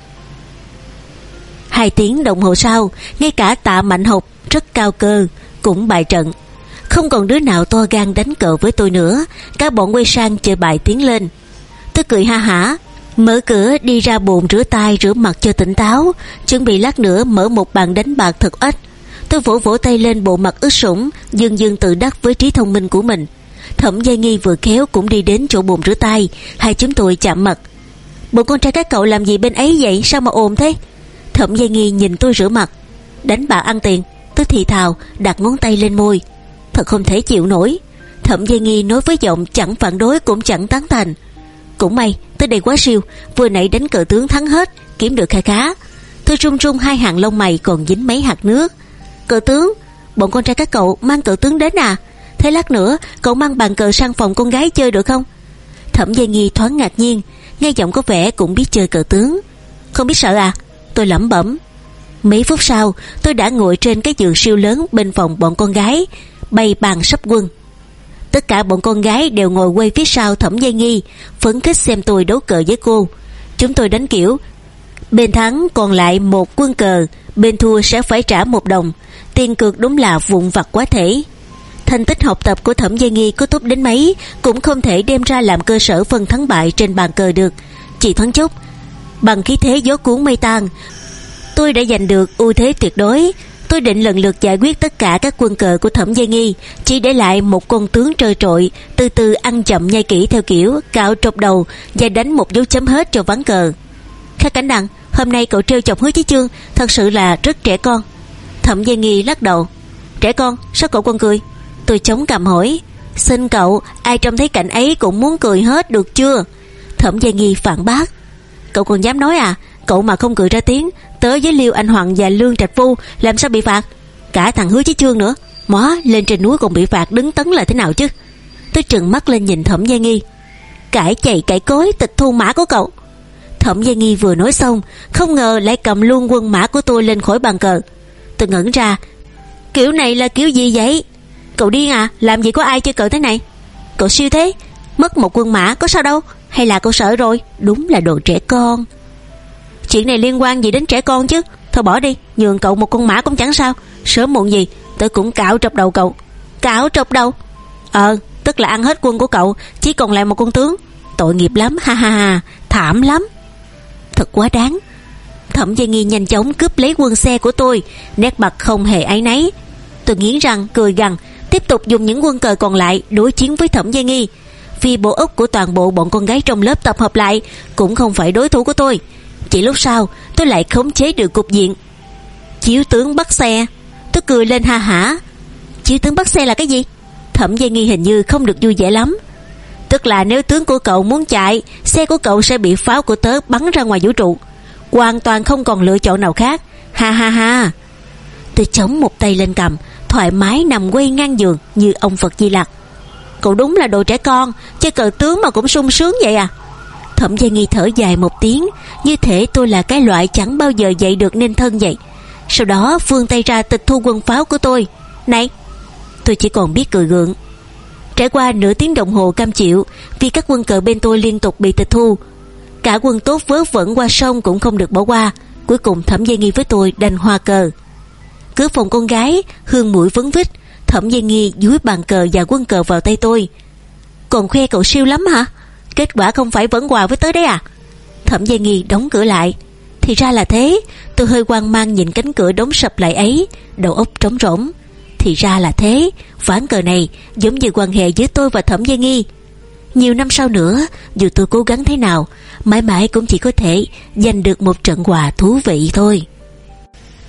A: Hai tiếng đồng hồ sau, ngay cả Tạ Mạnh Học rất cao cơ cũng bại trận. Không còn đứa nào to gan đánh cờ với tôi nữa. Cả bọn quay sang chơi bài tiến lên. Tôi cười ha hả, mở cửa đi ra bồn rửa tay rửa mặt cho tỉnh táo, chuẩn bị lát nữa mở một bàn đánh bạc thật ếch. Tôi vỗ vỗ tay lên bộ mặt ướt sũng, dương dương tự đắc với trí thông minh của mình. Thẩm Giai Nghi vừa khéo cũng đi đến chỗ bồn rửa tay. Hai chúng tôi chạm mặt. Bộ con trai các cậu làm gì bên ấy vậy, sao mà ồn thế? Thẩm Giai Nghi nhìn tôi rửa mặt. Đánh bạc ăn tiền. Tôi thì thào, đặt ngón tay lên môi. Thật không thể chịu nổi. Thẩm Giai Nghi nói với giọng chẳng phản đối cũng chẳng tán thành. Cũng may tới đây quá siêu, vừa nãy đánh cờ tướng thắng hết, kiếm được kha khá. Tôi run run hai hàng lông mày còn dính mấy hạt nước. Cờ tướng? Bọn con trai các cậu mang cờ tướng đến à? Thế lát nữa cậu mang bàn cờ sang phòng con gái chơi được không? Thẩm Giai Nghi thoáng ngạc nhiên, nghe giọng có vẻ cũng biết chơi cờ tướng. Không biết sợ à? Tôi lẩm bẩm. Mấy phút sau, tôi đã ngồi trên cái giường siêu lớn bên phòng bọn con gái, bày bàn sắp quân. Tất cả bọn con gái đều ngồi quay phía sau Thẩm Giai Nghi, phấn khích xem tôi đấu cờ với cô. Chúng tôi đánh kiểu bên thắng còn lại một quân cờ, bên thua sẽ phải trả một đồng. Tiền cược đúng là vụn vặt quá thể. Thành tích học tập của Thẩm Giai Nghi có tốt đến mấy cũng không thể đem ra làm cơ sở phân thắng bại trên bàn cờ được. Chỉ thoáng chốc, bằng khí thế gió cuốn mây tan, tôi đã giành được ưu thế tuyệt đối. Tôi định lần lượt giải quyết tất cả các quân cờ của Thẩm Giai Nghi, chỉ để lại một con tướng trơ trội, từ từ ăn chậm nhai kỹ theo kiểu cạo trọc đầu và đánh một dấu chấm hết cho ván cờ. Khắc Cảnh Đằng, hôm nay cậu trêu chọc Hứa Chí Chương thật sự là rất trẻ con. Thẩm Giai Nghi lắc đầu. Trẻ con? Sao cậu còn cười? Tôi chống cằm hỏi. Xin cậu, ai trông thấy cảnh ấy cũng muốn cười hết được chưa? Thẩm Giai Nghi phản bác. Cậu còn dám nói à? Cậu mà không cười ra tiếng, tớ với Liêu Anh Hoàng và Lương Trạch Phu làm sao bị phạt? Cả thằng Hứa Chí Chương nữa. Mó, lên trên núi còn bị phạt đứng tấn là thế nào chứ? Tôi trừng mắt lên nhìn Thẩm Giai Nghi. Cãi chày cãi cối tịch thu mã của cậu. Thẩm Giai Nghi vừa nói xong, không ngờ lại cầm luôn quân mã của tôi lên khỏi bàn cờ. Tôi ngẩn ra. Kiểu này là kiểu gì vậy? Cậu điên à? Làm gì có ai chơi cờ thế này? Cậu siêu thế, mất một quân mã có sao đâu? Hay là cậu sợ rồi? Đúng là đồ trẻ con. Chuyện này liên quan gì đến trẻ con chứ? Thôi bỏ đi, nhường cậu một con mã cũng chẳng sao. Sớm muộn gì tôi cũng cạo trọc đầu cậu. Cạo trọc đầu? Ờ, tức là ăn hết quân của cậu, chỉ còn lại một con tướng. Tội nghiệp lắm, ha ha ha, thảm lắm. Thật quá đáng. Thẩm Giai Nghi nhanh chóng cướp lấy quân xe của tôi, nét mặt không hề áy náy. Tôi nghiến răng cười gằn, tiếp tục dùng những quân cờ còn lại đối chiến với Thẩm Giai Nghi. Vì bộ óc của toàn bộ bọn con gái trong lớp tập hợp lại cũng không phải đối thủ của tôi. Chỉ lúc sau tôi lại khống chế được cục diện. Chiếu tướng bắt xe. Tôi cười lên ha hả. Chiếu tướng bắt xe là cái gì? Thẩm Giai Nghi hình như không được vui vẻ lắm. Tức là nếu tướng của cậu muốn chạy, xe của cậu sẽ bị pháo của tớ bắn ra ngoài vũ trụ, hoàn toàn không còn lựa chọn nào khác. Ha ha ha. Tôi chống một tay lên cằm, thoải mái nằm quay ngang giường như ông Phật Di Lặc. Cậu đúng là đồ trẻ con, chơi cờ tướng mà cũng sung sướng vậy à? Thẩm Giai Nghi thở dài một tiếng, như thể tôi là cái loại chẳng bao giờ dậy được nên thân vậy. Sau đó vươn tay ra tịch thu quân pháo của tôi. Này, tôi chỉ còn biết cười gượng. Trải qua nửa tiếng đồng hồ cam chịu vì các quân cờ bên tôi liên tục bị tịch thu, cả quân tốt vớ vẩn qua sông cũng không được bỏ qua. Cuối cùng Thẩm Giai Nghi với tôi đành hòa cờ. Cửa phòng con gái hương mũi vấn vít. Thẩm Giai Nghi dúi bàn cờ và quân cờ vào tay tôi. Còn khoe cậu siêu lắm hả? Kết quả không phải vẫn hòa với tớ đấy à? Thẩm Giai Nghi đóng cửa lại. Thì ra là thế. Tôi hơi hoang mang nhìn cánh cửa đóng sập lại ấy, đầu óc trống rỗng. Thì ra là thế. Ván cờ này giống như quan hệ giữa tôi và Thẩm Giai Nghi. Nhiều năm sau nữa, dù tôi cố gắng thế nào, mãi mãi cũng chỉ có thể giành được một trận hòa thú vị thôi.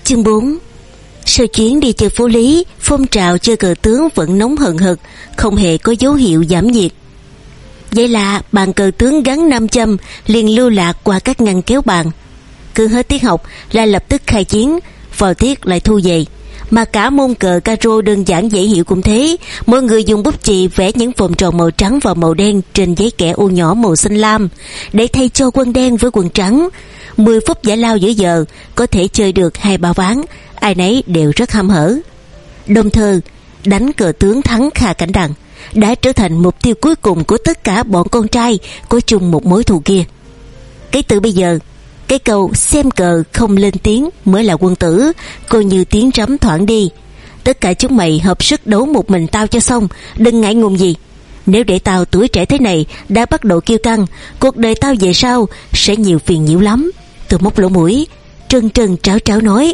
A: Chương bốn. Sau chuyến đi chơi phố Lý, phong trào chơi cờ tướng vẫn nóng hừng hực, không hề có dấu hiệu giảm nhiệt. Vậy là bàn cờ tướng gắn nam châm liền lưu lạc qua các ngăn kéo bàn. Cứ hết tiết học là lập tức khai chiến, vào tiết lại thu về. Mà cả môn cờ caro đơn giản dễ hiểu cũng thế, mỗi người dùng bút chì vẽ những vòng tròn màu trắng và màu đen trên giấy kẻ ô nhỏ màu xanh lam để thay cho quân đen với quần trắng. Mười phút giải lao giữa giờ có thể chơi được hai ba ván, ai nấy đều rất hăm hở. Đồng thời, đánh cờ tướng thắng Kha Cảnh Đằng đã trở thành mục tiêu cuối cùng của tất cả bọn con trai có chung một mối thù kia. Cái từ bây giờ, cái câu xem cờ không lên tiếng mới là quân tử coi như tiếng rắm thoảng đi. Tất cả chúng mày hợp sức đấu một mình tao cho xong, đừng ngại ngùng gì. Nếu để tao tuổi trẻ thế này đã bắt đầu kiêu căng, cuộc đời tao về sau sẽ nhiều phiền nhiễu lắm. Tôi móc lỗ mũi, trân trân tráo tráo nói.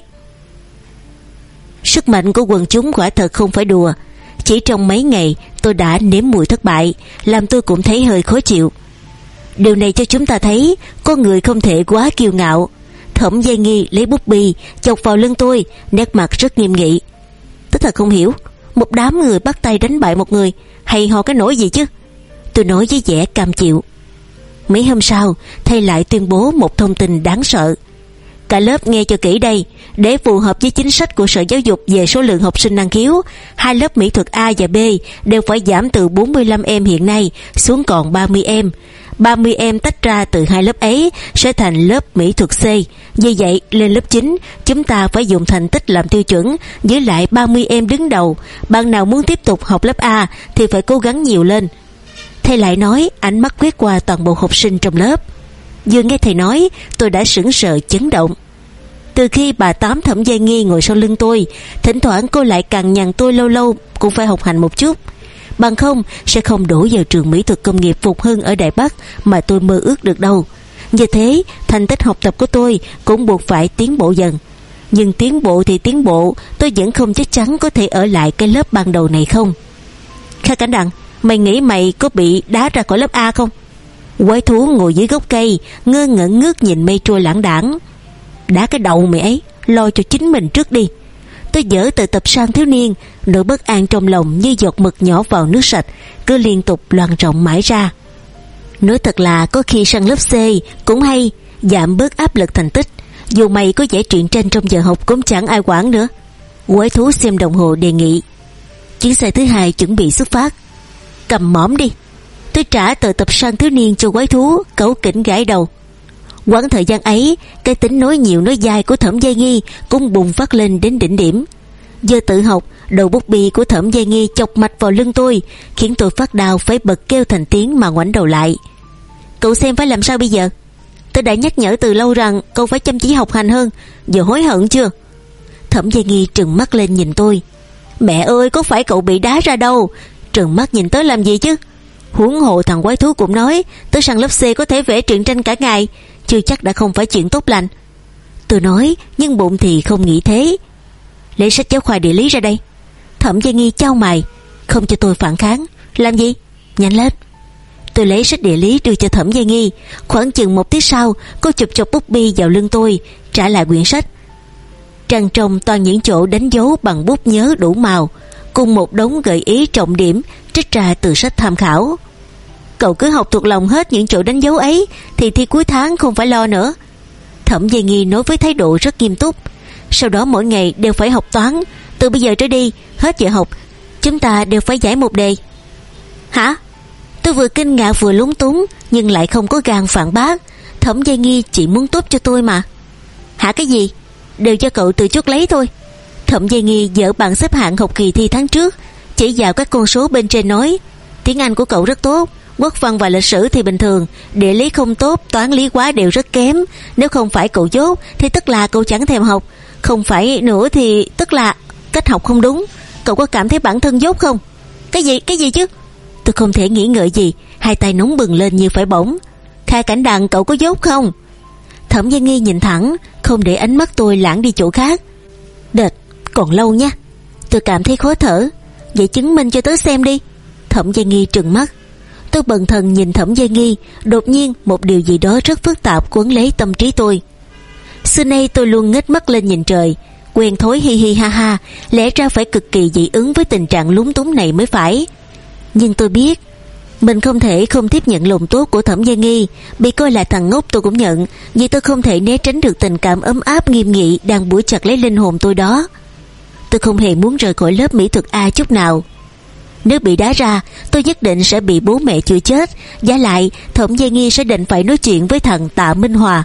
A: Sức mạnh của quần chúng quả thật không phải đùa. Chỉ trong mấy ngày tôi đã nếm mùi thất bại, làm tôi cũng thấy hơi khó chịu. Điều này cho chúng ta thấy con người không thể quá kiêu ngạo. Thẩm Giai Nghi lấy bút bi chọc vào lưng tôi, nét mặt rất nghiêm nghị. Tôi thật không hiểu, một đám người bắt tay đánh bại một người, hay ho cái nỗi gì chứ? Tôi nói với vẻ cam chịu. Mấy hôm sau, thầy lại tuyên bố một thông tin đáng sợ. Cả lớp nghe cho kỹ đây, để phù hợp với chính sách của Sở Giáo dục về số lượng học sinh năng khiếu, hai lớp mỹ thuật A và B đều phải giảm từ bốn mươi lăm em hiện nay xuống còn ba mươi em. ba mươi em tách ra từ hai lớp ấy sẽ thành lớp mỹ thuật C. Vì vậy, lên lớp chín, chúng ta phải dùng thành tích làm tiêu chuẩn, giữ lại ba mươi em đứng đầu. Bạn nào muốn tiếp tục học lớp A thì phải cố gắng nhiều lên. Thầy lại nói, ánh mắt quét qua toàn bộ học sinh trong lớp. Vừa nghe thầy nói, tôi đã sững sờ chấn động. Từ khi bà Tám Thẩm Giai Nghi ngồi sau lưng tôi, thỉnh thoảng cô lại cằn nhằn tôi lâu lâu cũng phải học hành một chút. Bằng không sẽ không đổ vào trường mỹ thuật công nghiệp Phục Hưng ở Đài Bắc mà tôi mơ ước được đâu. Như thế, thành tích học tập của tôi cũng buộc phải tiến bộ dần. Nhưng tiến bộ thì tiến bộ, tôi vẫn không chắc chắn có thể ở lại cái lớp ban đầu này không. Kha Cảnh Đằng, mày nghĩ mày có bị đá ra khỏi lớp A không? Quái thú ngồi dưới gốc cây, ngơ ngẩn ngước nhìn mây trôi lãng đãng. Đá cái đầu mày ấy, lo cho chính mình trước đi. Tôi dở tờ tập sang thiếu niên, nỗi bất an trong lòng như giọt mực nhỏ vào nước sạch, cứ liên tục loàn rộng mãi ra. Nói thật là có khi sang lớp C cũng hay, giảm bớt áp lực thành tích. Dù mày có vẽ truyện tranh trong giờ học cũng chẳng ai quản nữa. Quái thú xem đồng hồ đề nghị. Chuyến xe thứ hai chuẩn bị xuất phát. Cầm mõm đi. Tôi trả tờ tập sang thiếu niên cho quái thú, cẩu kỉnh gãi đầu. Quãng thời gian ấy, cái tính nói nhiều nói dai của Thẩm Giai Nghi cũng bùng phát lên đến đỉnh điểm. Giờ tự học, đầu bút bi của Thẩm Giai Nghi chọc mạch vào lưng tôi, khiến tôi phát đau phải bật kêu thành tiếng mà ngoảnh đầu lại. Cậu xem phải làm sao bây giờ? Tôi đã nhắc nhở từ lâu rằng cậu phải chăm chỉ học hành hơn, giờ hối hận chưa? Thẩm Giai Nghi trừng mắt lên nhìn tôi. Mẹ ơi, có phải cậu bị đá ra đâu? Trừng mắt nhìn tới làm gì chứ? Huống hồ thằng quái thú cũng nói tới sang lớp C có thể vẽ truyện tranh cả ngày, chưa chắc đã không phải chuyện tốt lành. Tôi nói, nhưng bụng thì không nghĩ thế. Lấy sách giáo khoa địa lý ra đây. Thẩm Giai Nghi chau mày, không cho tôi phản kháng. Làm gì? Nhanh lên. Tôi lấy sách địa lý đưa cho Thẩm Giai Nghi. Khoảng chừng một tiết sau, cô chụp chọc bút bi vào lưng tôi, trả lại quyển sách. Trang trong toàn những chỗ đánh dấu bằng bút nhớ đủ màu, cùng một đống gợi ý trọng điểm trích ra từ sách tham khảo. Cậu cứ học thuộc lòng hết những chỗ đánh dấu ấy thì thi cuối tháng không phải lo nữa. Thẩm Giai Nghi nói với thái độ rất nghiêm túc. Sau đó mỗi ngày đều phải học toán. Từ bây giờ trở đi, hết giờ học chúng ta đều phải giải một đề. Hả? Tôi vừa kinh ngạc vừa lúng túng, nhưng lại không có gan phản bác. Thẩm Giai Nghi chỉ muốn tốt cho tôi mà. Hả cái gì? Đều cho cậu tự chuốc lấy thôi. Thẩm Giai Nghi dở bảng xếp hạng học kỳ thi tháng trước, chỉ vào các con số bên trên nói: tiếng Anh của cậu rất tốt, quốc văn và lịch sử thì bình thường, địa lý không tốt, toán lý hóa đều rất kém. Nếu không phải cậu dốt thì tức là cậu chẳng thèm học, không phải nữa thì tức là cách học không đúng. Cậu có cảm thấy bản thân dốt không? Cái gì, cái gì chứ? Tôi không thể nghĩ ngợi gì, hai tay nóng bừng lên như phải bỏng. Kha Cảnh Đằng, cậu có dốt không? Thẩm Giai Nghi nhìn thẳng, không để ánh mắt tôi lãng đi chỗ khác. Đệt, còn lâu nha. Tôi cảm thấy khó thở. Vậy chứng minh cho tớ xem đi. Thẩm Giai Nghi trừng mắt. Tôi bần thần nhìn Thẩm Giai Nghi, đột nhiên một điều gì đó rất phức tạp quấn lấy tâm trí tôi. Xưa nay tôi luôn ngước mắt lên nhìn trời, quen thói hi hi ha ha, lẽ ra phải cực kỳ dị ứng với tình trạng lúng túng này mới phải. Nhưng tôi biết mình không thể không tiếp nhận lòng tốt của Thẩm Gia Nghi. Bị coi là thằng ngốc tôi cũng nhận, vì tôi không thể né tránh được tình cảm ấm áp nghiêm nghị đang bủa chặt lấy linh hồn tôi đó. Tôi không hề muốn rời khỏi lớp mỹ thuật A chút nào. Nếu bị đá ra, tôi nhất định sẽ bị bố mẹ chửi chết. Giả lại, Thẩm Gia Nghi sẽ định phải nói chuyện với thằng Tạ Minh Hòa.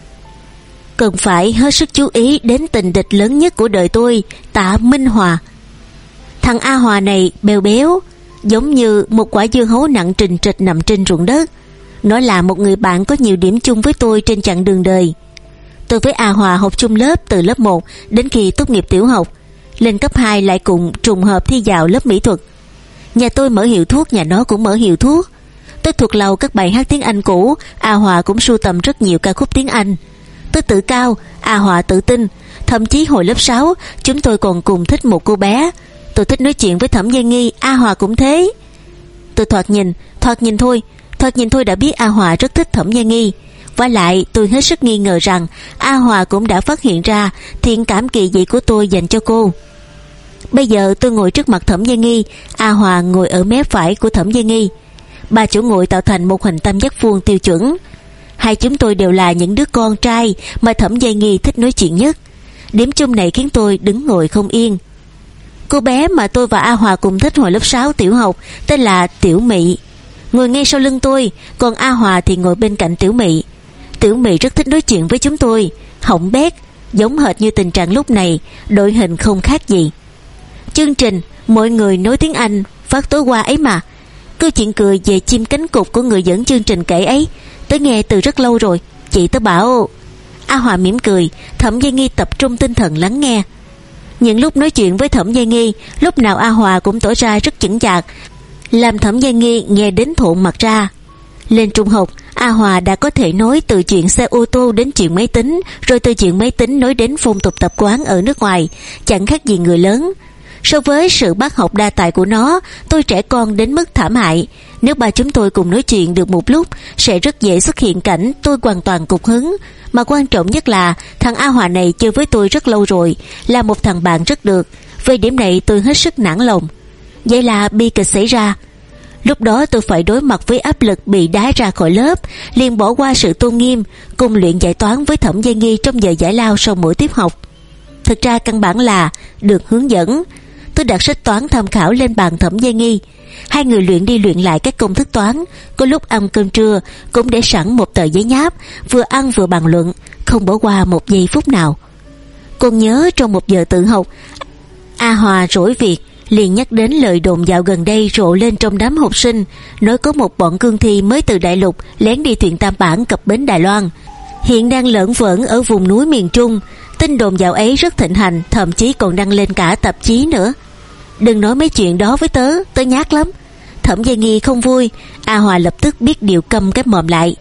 A: Cần phải hết sức chú ý đến tình địch lớn nhất của đời tôi, Tạ Minh Hòa. Thằng A Hòa này bèo béo, giống như một quả dưa hấu nặng trình trịch nằm trên ruộng đất. Nó là một người bạn có nhiều điểm chung với tôi trên chặng đường đời. Tôi với A Hòa học chung lớp từ lớp một đến khi tốt nghiệp tiểu học. Lên cấp hai lại cùng trùng hợp thi vào lớp mỹ thuật. Nhà tôi mở hiệu thuốc, nhà nó cũng mở hiệu thuốc. Tôi thuộc lòng các bài hát tiếng Anh cũ, A Hòa cũng sưu tầm rất nhiều ca khúc tiếng Anh. Tôi tự cao, A Hòa tự tin. Thậm chí hồi lớp sáu, chúng tôi còn cùng thích một cô bé. Tôi thích nói chuyện với Thẩm Gia Nghi, A Hòa cũng thế. Tôi thoạt nhìn, thoạt nhìn thôi, thoạt nhìn thôi đã biết A Hòa rất thích Thẩm Gia Nghi. Và lại tôi hết sức nghi ngờ rằng A Hòa cũng đã phát hiện ra thiện cảm kỳ dị của tôi dành cho cô. Bây giờ tôi ngồi trước mặt Thẩm Gia Nghi, A Hòa ngồi ở mé phải của Thẩm Gia Nghi. Ba chỗ ngồi tạo thành một hình tam giác vuông tiêu chuẩn. Hai chúng tôi đều là những đứa con trai mà Thẩm Gia Nghi thích nói chuyện nhất. Điểm chung này khiến tôi đứng ngồi không yên. Cô bé mà tôi và A Hòa cùng thích hồi lớp sáu tiểu học tên là Tiểu Mị, ngồi ngay sau lưng tôi, còn A Hòa thì ngồi bên cạnh Tiểu Mị. Tiểu Mị rất thích nói chuyện với chúng tôi, hỏng bét, giống hệt như tình trạng lúc này, đội hình không khác gì. Chương trình mọi người nói tiếng Anh phát tối qua ấy mà. Câu chuyện cười về chim cánh cụt của người dẫn chương trình kể ấy, tớ nghe từ rất lâu rồi. Chị tớ bảo. A Hòa mỉm cười. Thẩm Gia Nghi tập trung tinh thần lắng nghe. Những lúc nói chuyện với Thẩm Gia Nghi, lúc nào A Hòa cũng tỏ ra rất chững chạc, làm Thẩm Gia Nghi nghe đến thộn mặt ra. Lên trung học, A Hòa đã có thể nói từ chuyện xe ô tô đến chuyện máy tính, rồi từ chuyện máy tính nói đến phong tục tập quán ở nước ngoài, chẳng khác gì người lớn. So với sự bác học đa tài của nó, tôi trẻ con đến mức thảm hại. Nếu ba chúng tôi cùng nói chuyện được một lúc, sẽ rất dễ xuất hiện cảnh tôi hoàn toàn cục hứng. Mà quan trọng nhất là thằng A Hòa này chơi với tôi rất lâu rồi, là một thằng bạn rất được. Về điểm này tôi hết sức nản lòng. Vậy là bi kịch xảy ra. Lúc đó tôi phải đối mặt với áp lực bị đá ra khỏi lớp, liền bỏ qua sự tôn nghiêm, cùng luyện giải toán với Thẩm Gia Nghi trong giờ giải lao sau mỗi tiết học. Thực ra căn bản là được hướng dẫn. Tôi đặt sách toán tham khảo lên bàn Thẩm Gia Nghi. Hai người luyện đi luyện lại các công thức toán. Có lúc ăn cơm trưa cũng để sẵn một tờ giấy nháp, vừa ăn vừa bàn luận, không bỏ qua một giây phút nào. Còn nhớ trong một giờ tự học, A Hòa rỗi việc liền nhắc đến lời đồn dạo gần đây rộ lên trong đám học sinh, nói có một bọn cương thi mới từ đại lục lén đi thuyền Tam Bản cập bến Đài Loan, hiện đang lởn vởn ở vùng núi miền Trung. Tin đồn dạo ấy rất thịnh hành, thậm chí còn đăng lên cả tạp chí nữa. Đừng nói mấy chuyện đó với tớ, tớ nhát lắm. Thẩm Gia Nghi không vui. A Hòa lập tức biết điều câm cái mồm lại.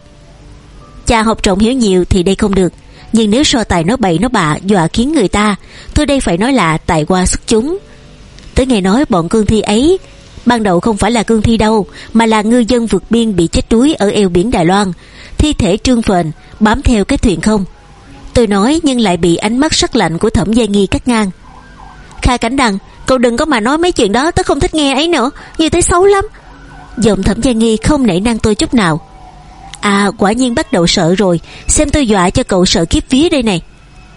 A: Cha học rộng hiểu nhiều thì đây không được, nhưng nếu so tài nói bậy nói bạ dọa khiến người ta, tôi đây phải nói là tài qua xuất chúng. Tớ nghe nói bọn cương thi ấy ban đầu không phải là cương thi đâu, mà là ngư dân vượt biên bị chết đuối ở eo biển Đài Loan, thi thể trương phền bám theo cái thuyền không. Tôi nói nhưng lại bị ánh mắt sắc lạnh của Thẩm Gia Nghi cắt ngang. Kha Cảnh Đằng, cậu đừng có mà nói mấy chuyện đó, tớ không thích nghe ấy nữa, như thế xấu lắm. Giọng Thẩm Gia Nghi không nể nang tôi chút nào. À, quả nhiên bắt đầu sợ rồi, xem tôi dọa cho cậu sợ kiếp vía đây này.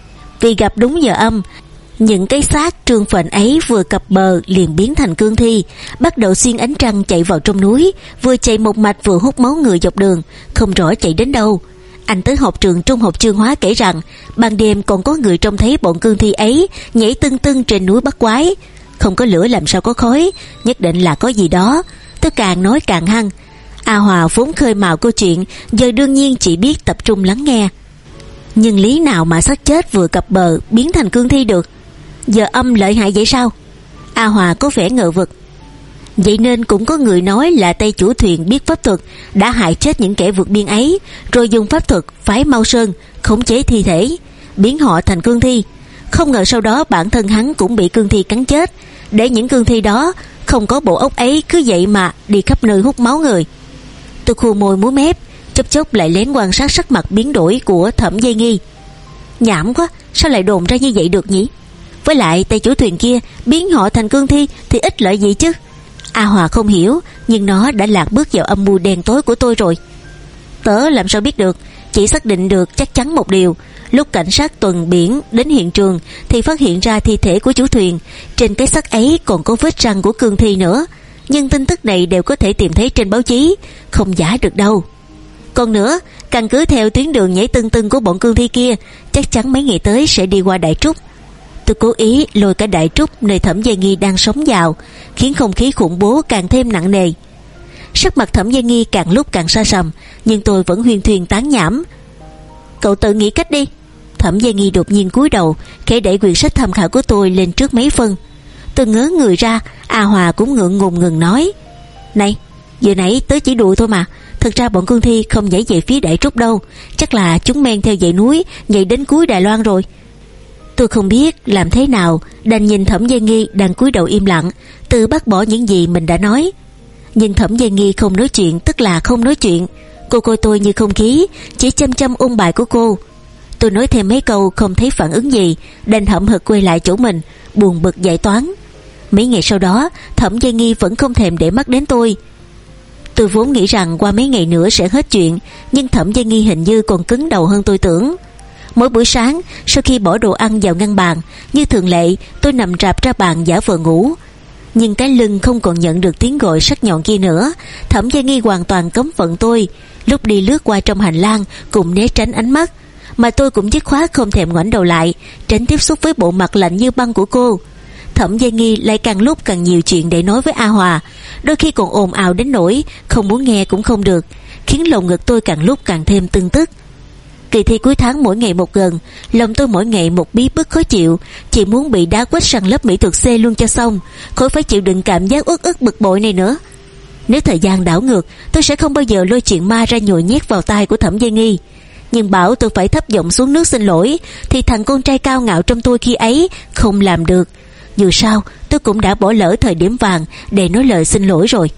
A: Vì gặp đúng giờ âm, những cái xác trương phền ấy vừa cập bờ liền biến thành cương thi, bắt đầu xuyên ánh trăng chạy vào trong núi, vừa chạy một mạch vừa hút máu người dọc đường, không rõ chạy đến đâu. Anh tới học trường trung học Chương Hóa kể rằng ban đêm còn có người trông thấy bọn cương thi ấy nhảy tưng tưng trên núi bắt quái. Không có lửa làm sao có khói, nhất định là có gì đó. Tôi càng nói càng hăng. A Hòa vốn khơi mào câu chuyện, giờ đương nhiên chỉ biết tập trung lắng nghe. Nhưng lý nào mà xác chết vừa cập bờ biến thành cương thi được? Giờ âm lợi hại vậy sao? A Hòa có vẻ ngờ vực. Vậy nên cũng có người nói là tay chủ thuyền biết pháp thuật, đã hại chết những kẻ vượt biên ấy, rồi dùng pháp thuật phái Mao Sơn khống chế thi thể, biến họ thành cương thi. Không ngờ sau đó bản thân hắn cũng bị cương thi cắn chết, để những cương thi đó không có bộ óc ấy cứ vậy mà đi khắp nơi hút máu người. Tôi khô môi múa mép, chốc chốc lại lén quan sát sắc mặt biến đổi của Thẩm Gia Nghi. Nhảm quá, sao lại đồn ra như vậy được nhỉ? Với lại tay chủ thuyền kia biến họ thành cương thi thì ích lợi gì chứ? A Hòa không hiểu, nhưng nó đã lạc bước vào âm mưu đen tối của tôi rồi. Tớ làm sao biết được, chỉ xác định được chắc chắn một điều. Lúc cảnh sát tuần biển đến hiện trường thì phát hiện ra thi thể của chủ thuyền. Trên cái xác ấy còn có vết răng của cương thi nữa. Nhưng tin tức này đều có thể tìm thấy trên báo chí, không giả được đâu. Còn nữa, căn cứ theo tuyến đường nhảy tưng tưng của bọn cương thi kia, chắc chắn mấy ngày tới sẽ đi qua Đại Trúc. Tôi cố ý lôi cả Đại Trúc nơi Thẩm Gia Nghi đang sống vào, khiến không khí khủng bố càng thêm nặng nề. Sắc mặt Thẩm Gia Nghi càng lúc càng xa sầm, nhưng tôi vẫn huyên thuyên tán nhảm. Cậu tự nghĩ cách đi. Thẩm Gia Nghi đột nhiên cúi đầu, khẽ đẩy quyển sách tham khảo của tôi lên trước mấy phân. Tôi ngớ người ra. A Hòa cũng ngượng ngùng ngừng nói: Này, vừa nãy tớ chỉ đùa thôi mà. Thực ra bọn cương thi không nhảy về phía Đại Trúc đâu, chắc là chúng men theo dãy núi nhảy đến cuối Đài Loan rồi. Tôi không biết làm thế nào, đành nhìn Thẩm Gia Nghi đang cúi đầu im lặng, tự bác bỏ những gì mình đã nói. Nhưng Thẩm Gia Nghi không nói chuyện tức là không nói chuyện. Cô coi tôi như không khí, chỉ chăm chăm ôn bài của cô. Tôi nói thêm mấy câu không thấy phản ứng gì, đành hậm hực quay lại chỗ mình, buồn bực giải toán. Mấy ngày sau đó, Thẩm Gia Nghi vẫn không thèm để mắt đến tôi. Tôi vốn nghĩ rằng qua mấy ngày nữa sẽ hết chuyện, nhưng Thẩm Gia Nghi hình như còn cứng đầu hơn tôi tưởng. Mỗi buổi sáng, sau khi bỏ đồ ăn vào ngăn bàn, như thường lệ, tôi nằm rạp ra bàn giả vờ ngủ. Nhưng cái lưng không còn nhận được tiếng gọi sắc nhọn kia nữa. Thẩm Gia Nghi hoàn toàn cấm vận tôi. Lúc đi lướt qua trong hành lang cũng né tránh ánh mắt, mà tôi cũng dứt khoát không thèm ngoảnh đầu lại, tránh tiếp xúc với bộ mặt lạnh như băng của cô. Thẩm Gia Nghi lại càng lúc càng nhiều chuyện để nói với A Hòa, đôi khi còn ồn ào đến nỗi không muốn nghe cũng không được, khiến lòng ngực tôi càng lúc càng thêm tưng tức. Kỳ thi cuối tháng mỗi ngày một gần, lòng tôi mỗi ngày một bí bức khó chịu, chỉ muốn bị đá quách sang lớp mỹ thuật C luôn cho xong, khỏi phải chịu đựng cảm giác uất ức bực bội này nữa. Nếu thời gian đảo ngược, tôi sẽ không bao giờ lôi chuyện ma ra nhồi nhét vào tai của Thẩm Gia Nghi. Nhưng bảo tôi phải thấp giọng xuống nước xin lỗi thì thằng con trai cao ngạo trong tôi khi ấy không làm được. Dù sao tôi cũng đã bỏ lỡ thời điểm vàng để nói lời xin lỗi rồi.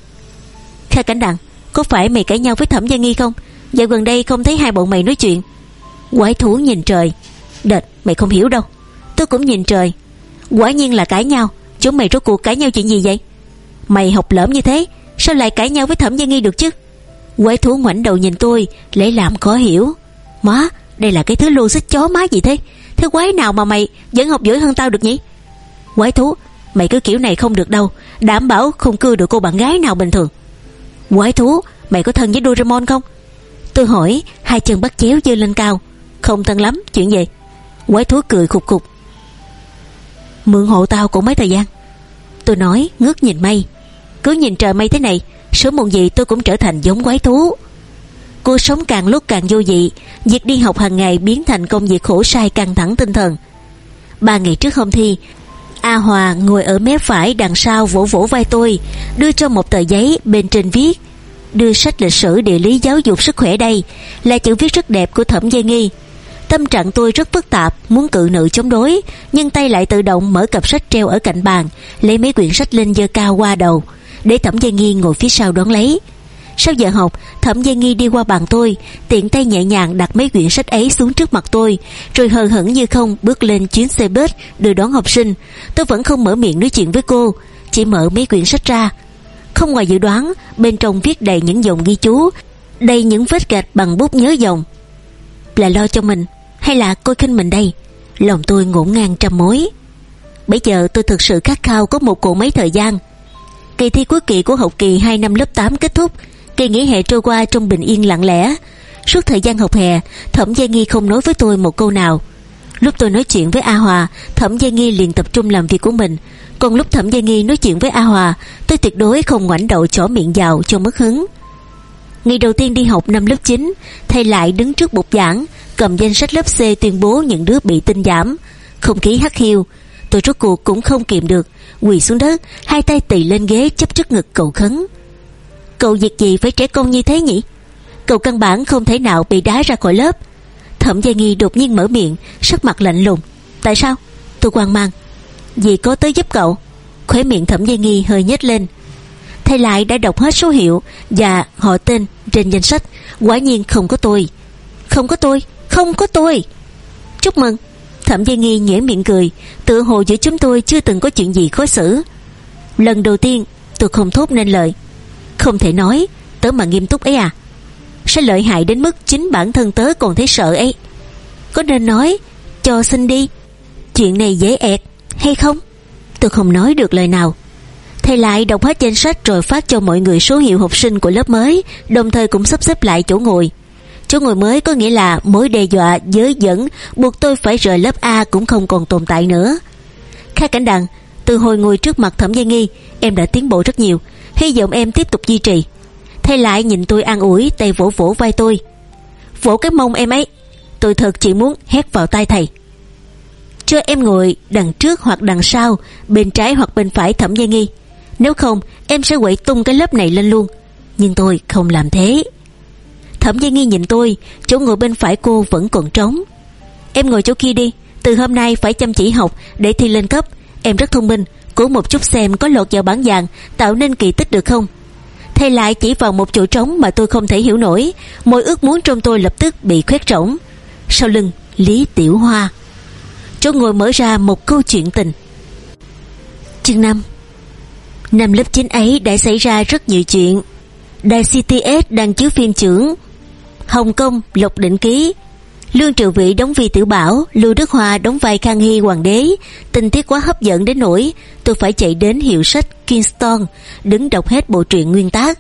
A: Kha Cảnh Đằng, có phải mày cãi nhau với Thẩm Gia Nghi không? Dạo gần đây không thấy hai bọn mày nói chuyện. Quái thú nhìn trời. Đệt, mày không hiểu đâu. Tôi cũng nhìn trời. Quả nhiên là cãi nhau. Chúng mày rốt cuộc cãi nhau chuyện gì vậy? Mày học lỡm như thế, sao lại cãi nhau với Thẩm Gia Nghi được chứ? Quái thú ngoảnh đầu nhìn tôi, lấy làm khó hiểu. Má, đây là cái thứ lô xích chó má gì thế? Thế quái nào mà mày vẫn học giỏi hơn tao được nhỉ? Quái thú, mày cứ kiểu này không được đâu, đảm bảo không cưa được cô bạn gái nào bình thường. Quái thú, mày có thân với Doraemon không? Tôi hỏi, hai chân bắt chéo giơ lên cao. Không thân lắm, chuyện gì? Quái thú cười khục khục. Mượn hộ tao cũng mấy thời gian. Tôi nói, ngước nhìn mây. Cứ nhìn trời mây thế này, sớm muộn gì tôi cũng trở thành giống quái thú. Cuộc sống càng lúc càng vô vị, việc đi học hàng ngày biến thành công việc khổ sai căng thẳng tinh thần. Ba ngày trước hôm thi, A Hòa ngồi ở mé phải đằng sau vỗ vỗ vai tôi, đưa cho một tờ giấy, bên trên viết: đưa sách lịch sử địa lý giáo dục sức khỏe đây, là chữ viết rất đẹp của Thẩm Gia Nghi. Tâm trạng tôi rất phức tạp, muốn cự nữ chống đối, nhưng tay lại tự động mở cặp sách treo ở cạnh bàn, lấy mấy quyển sách lên giơ cao qua đầu, để Thẩm Gia Nghi ngồi phía sau đón lấy. Sau giờ học, Thẩm Gia Nghi đi qua bàn tôi, tiện tay nhẹ nhàng đặt mấy quyển sách ấy xuống trước mặt tôi, rồi hờ hững như không bước lên chuyến xe bus đưa đón học sinh. Tôi vẫn không mở miệng nói chuyện với cô, chỉ mở mấy quyển sách ra. Không ngoài dự đoán, bên trong viết đầy những dòng ghi chú, đầy những vết gạch bằng bút nhớ dòng. Là lo cho mình hay là coi khinh mình đây? Lòng tôi ngổn ngang trăm mối. Bây giờ tôi thực sự khát khao có một cỗ máy thời gian. Kỳ thi cuối kỳ của học kỳ hai năm lớp tám kết thúc, kỳ nghỉ hè trôi qua trong bình yên lặng lẽ. Suốt thời gian học hè, Thẩm Gia Nghi không nói với tôi một câu nào. Lúc tôi nói chuyện với A Hòa, Thẩm Gia Nghi liền tập trung làm việc của mình. Còn lúc Thẩm Gia Nghi nói chuyện với A Hòa, tôi tuyệt đối không ngoảnh đầu chỏ miệng vào cho mất hứng. Ngày đầu tiên đi học năm lớp chín, thầy lại đứng trước bục giảng, cầm danh sách lớp C tuyên bố những đứa bị tinh giảm. Không khí hắt hiu, tôi rốt cuộc cũng không kìm được, quỳ xuống đất, hai tay tì lên ghế chấp trước ngực cầu khấn. Cậu việc gì phải trẻ con như thế nhỉ? Cậu căn bản không thể nào bị đá ra khỏi lớp. Thẩm Gia Nghi đột nhiên mở miệng, sắc mặt lạnh lùng. Tại sao? Tôi hoang mang. Vì có tới giúp cậu. Khóe miệng Thẩm Gia Nghi hơi nhếch lên. Thầy lại đã đọc hết số hiệu và họ tên trên danh sách. Quả nhiên không có tôi. Không có tôi, không có tôi. Chúc mừng. Thẩm Gia Nghi nhoẻn miệng cười, tự hồ giữa chúng tôi chưa từng có chuyện gì khó xử. Lần đầu tiên tôi không thốt nên lời. Không thể nói, tớ mà nghiêm túc ấy à? Sẽ lợi hại đến mức chính bản thân tớ còn thấy sợ ấy. Có nên nói cho xin đi, chuyện này dễ ẹt hay không? Tôi không nói được lời nào. Thầy lại đọc hết danh sách rồi phát cho mọi người số hiệu học sinh của lớp mới, đồng thời cũng sắp xếp lại chỗ ngồi. Chỗ ngồi mới có nghĩa là mối đe dọa, giới dẫn buộc tôi phải rời lớp A cũng không còn tồn tại nữa. Kha Cảnh Đằng, từ hồi ngồi trước mặt Thẩm Gia Nghi, em đã tiến bộ rất nhiều, hy vọng em tiếp tục duy trì. Thầy lại nhìn tôi an ủi, tay vỗ vỗ vai tôi. Vỗ cái mông em ấy. Tôi thật chỉ muốn hét vào tai thầy. Cho em ngồi đằng trước hoặc đằng sau, bên trái hoặc bên phải Thẩm Gia Nghi, nếu không em sẽ quậy tung cái lớp này lên luôn. Nhưng tôi không làm thế. Thẩm Gia Nghi nhìn tôi, chỗ ngồi bên phải cô vẫn còn trống. Em ngồi chỗ kia đi, từ hôm nay phải chăm chỉ học để thi lên cấp. Em rất thông minh, cố một chút xem có lọt vào bảng vàng, tạo nên kỳ tích được không? Thầy lại chỉ vào một chỗ trống mà tôi không thể hiểu nổi. Mọi ước muốn trong tôi lập tức bị khoét rỗng. Sau lưng Lý Tiểu Hoa. Chỗ ngồi mở ra một câu chuyện tình. Chương năm. Năm lớp chín ấy đã xảy ra rất nhiều chuyện. Đài xê tê ét đang chiếu phim Trưởng, Hồng Kông Lộc Định Ký, Lương Triệu Vĩ đóng Vi Tiểu Bảo, Lưu Đức Hoa đóng vai Khang Hy Hoàng đế. Tình tiết quá hấp dẫn đến nỗi tôi phải chạy đến hiệu sách Kingston đứng đọc hết bộ truyện nguyên tác.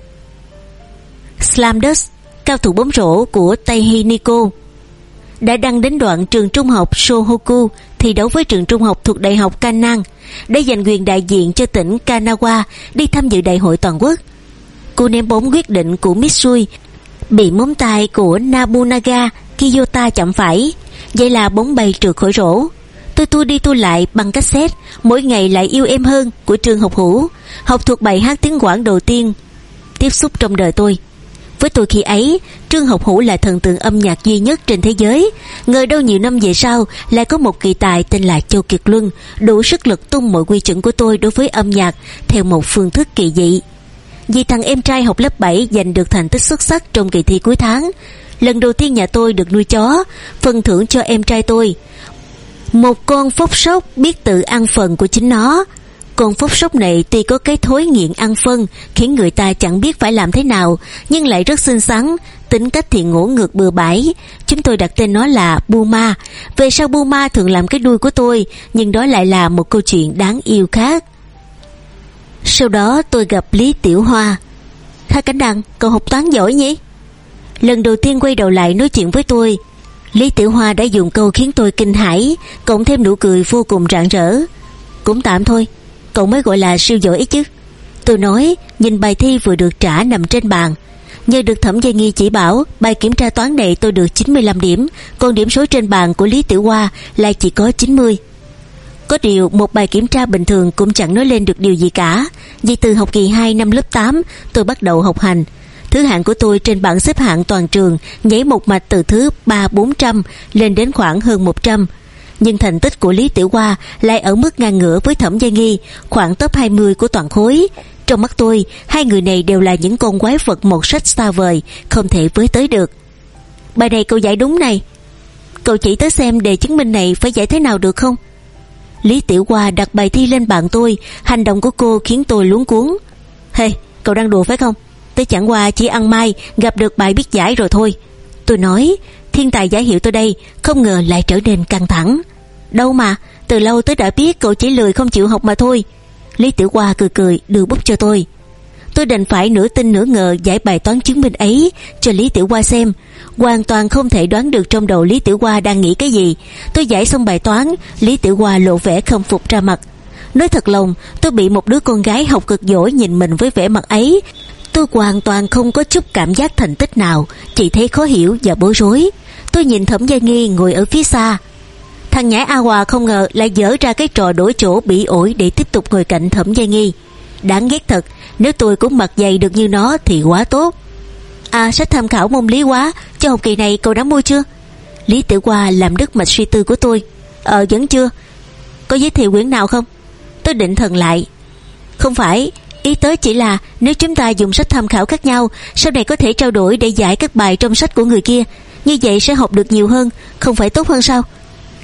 A: Slam Dunk, cao thủ bóng rổ của Taiji Nico, đã đăng đến đoạn trường trung học Shohoku thi đấu với trường trung học thuộc Đại học Kannan để giành quyền đại diện cho tỉnh Kanagawa đi tham dự đại hội toàn quốc. Cô ném bóng quyết định của Mitsui bị móng tay của Nobunaga Kiyota chạm phải, vậy là bóng bay trượt khỏi rổ. Tôi tua đi tua lại bằng cassette Mỗi Ngày Lại Yêu Em Hơn của Trương Học Hữu, học thuộc bài hát tiếng Quảng đầu tiên tiếp xúc trong đời tôi. Với tôi khi ấy, Trương Học Hữu là thần tượng âm nhạc duy nhất trên thế giới. Ngờ đâu nhiều năm về sau lại có một kỳ tài tên là Châu Kiệt Luân đủ sức lực tung mọi quy chuẩn của tôi đối với âm nhạc theo một phương thức kỳ dị. Vì thằng em trai học lớp bảy giành được thành tích xuất sắc trong kỳ thi cuối tháng, lần đầu tiên nhà tôi được nuôi chó, phần thưởng cho em trai tôi một con phốc sốc biết tự ăn phần của chính nó. Con phốc sốc này tuy có cái thói nghiện ăn phân khiến người ta chẳng biết phải làm thế nào, nhưng lại rất xinh xắn, tính cách thì ngỗ ngược bừa bãi. Chúng tôi đặt tên nó là Buma. Về sau Buma thường làm cái đuôi của tôi, nhưng đó lại là một câu chuyện đáng yêu khác. Sau đó tôi gặp Lý Tiểu Hoa. Kha Cảnh Đằng, cậu học toán giỏi nhỉ? Lần đầu tiên quay đầu lại nói chuyện với tôi, Lý Tiểu Hoa đã dùng câu khiến tôi kinh hãi, cộng thêm nụ cười vô cùng rạng rỡ. Cũng tạm thôi, cậu mới gọi là siêu giỏi ấy chứ. Tôi nói, nhìn bài thi vừa được trả nằm trên bàn. Nhờ được Thẩm Gia Nghi chỉ bảo, bài kiểm tra toán này tôi được chín mươi lăm điểm, còn điểm số trên bàn của Lý Tiểu Hoa lại chỉ có chín mươi. Có điều một bài kiểm tra bình thường cũng chẳng nói lên được điều gì cả. Vì từ học kỳ hai năm lớp tám tôi bắt đầu học hành. Thứ hạng của tôi trên bảng xếp hạng toàn trường nhảy một mạch từ thứ ba bốn trăm lên đến khoảng hơn một trăm. Nhưng thành tích của Lý Tiểu Hoa lại ở mức ngang ngửa với Thẩm Gia Nghi, khoảng top hai mươi của toàn khối. Trong mắt tôi, hai người này đều là những con quái vật một sách xa vời, không thể với tới được. Bài này cậu giải đúng này. Cậu chỉ tới xem để chứng minh này phải giải thế nào được không? Lý Tiểu Hoa đặt bài thi lên bàn tôi. Hành động của cô khiến tôi luống cuống. Hey, cậu đang đùa phải không? Tôi chẳng qua chỉ ăn may gặp được bài biết giải rồi thôi. Tôi nói, thiên tài giải hiệu tôi đây, không ngờ lại trở nên căng thẳng. Đâu mà, từ lâu tôi đã biết cậu chỉ lười không chịu học mà thôi. Lý Tiểu Hoa cười cười đưa bút cho tôi. Tôi đành phải nửa tin nửa ngờ giải bài toán chứng minh ấy cho Lý Tiểu Hoa xem. Hoàn toàn không thể đoán được trong đầu Lý Tiểu Hoa đang nghĩ cái gì. Tôi giải xong bài toán, Lý Tiểu Hoa lộ vẻ khâm phục ra mặt. Nói thật lòng, tôi bị một đứa con gái học cực giỏi nhìn mình với vẻ mặt ấy. Tôi hoàn toàn không có chút cảm giác thành tích nào, chỉ thấy khó hiểu và bối rối. Tôi nhìn Thẩm Gia Nghi ngồi ở phía xa. Thằng nhãi A Hòa không ngờ lại dở ra cái trò đổi chỗ bỉ ổi để tiếp tục ngồi cạnh Thẩm Gia Nghi. Đáng ghét thật, nếu tôi cũng mặc dày được như nó thì quá tốt. À, sách tham khảo môn lý hóa cho học kỳ này cậu đã mua chưa? Lý Tiểu Hoa làm đứt mạch suy tư của tôi. Ờ, vẫn chưa. Có giới thiệu quyển nào không? Tôi định thần lại. Không phải, ý tới chỉ là nếu chúng ta dùng sách tham khảo khác nhau, sau này có thể trao đổi để giải các bài trong sách của người kia. Như vậy sẽ học được nhiều hơn, không phải tốt hơn sao?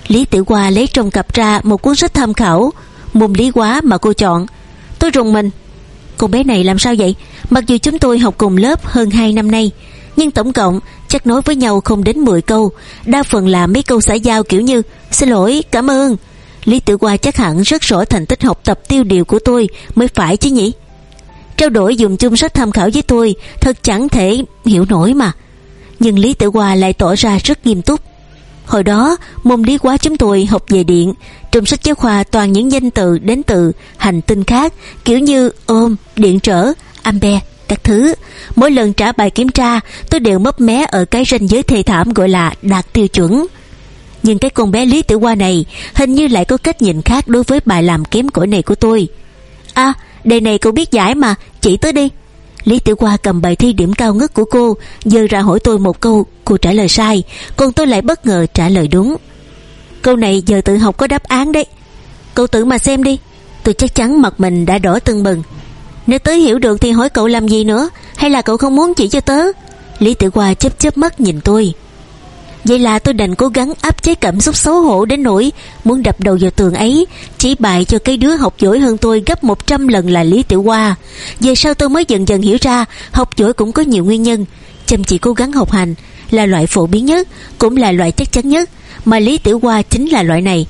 A: Lý Tiểu Hoa lấy trong cặp ra một cuốn sách tham khảo môn lý hóa mà cô chọn. Tôi rùng mình. Cô bé này làm sao vậy? Mặc dù chúng tôi học cùng lớp hơn hai năm nay, nhưng tổng cộng chắc nói với nhau không đến mười câu, đa phần là mấy câu xã giao kiểu như xin lỗi, cảm ơn. Lý Tiểu Hoa chắc hẳn rất rõ thành tích học tập tiêu điều của tôi mới phải chứ nhỉ? Trao đổi dùng chung sách tham khảo với tôi thật chẳng thể hiểu nổi mà. Nhưng Lý Tiểu Hoa lại tỏ ra rất nghiêm túc. Hồi đó môn lý hóa chúng tôi học về điện, trong sách giáo khoa toàn những danh từ đến từ hành tinh khác, kiểu như ôm, điện trở, ampe, các thứ. Mỗi lần trả bài kiểm tra, tôi đều mấp mé ở cái ranh giới thê thảm gọi là đạt tiêu chuẩn. Nhưng cái con bé Lý Tiểu Hoa này hình như lại có cách nhìn khác đối với bài làm kém cỏi này của tôi. À, đề này cô biết giải mà, chỉ tới đi. Lý Tiểu Hoa cầm bài thi điểm cao ngất của cô, giơ ra hỏi tôi một câu, cô trả lời sai, còn tôi lại bất ngờ trả lời đúng. Câu này giờ tự học có đáp án đấy, cậu tự mà xem đi. Tôi chắc chắn mặt mình đã đỏ tưng bừng. Nếu tớ hiểu được thì hỏi cậu làm gì nữa, hay là cậu không muốn chỉ cho tớ? Lý Tiểu Hoa chớp chớp mắt nhìn tôi. Vậy là tôi đành cố gắng áp chế cảm xúc xấu hổ đến nỗi muốn đập đầu vào tường ấy, chỉ bài cho cái đứa học giỏi hơn tôi gấp một trăm lần là Lý Tiểu Hoa. Về sau tôi mới dần dần hiểu ra học giỏi cũng có nhiều nguyên nhân. Chăm chỉ cố gắng học hành là loại phổ biến nhất, cũng là loại chắc chắn nhất, mà Lý Tiểu Hoa chính là loại này.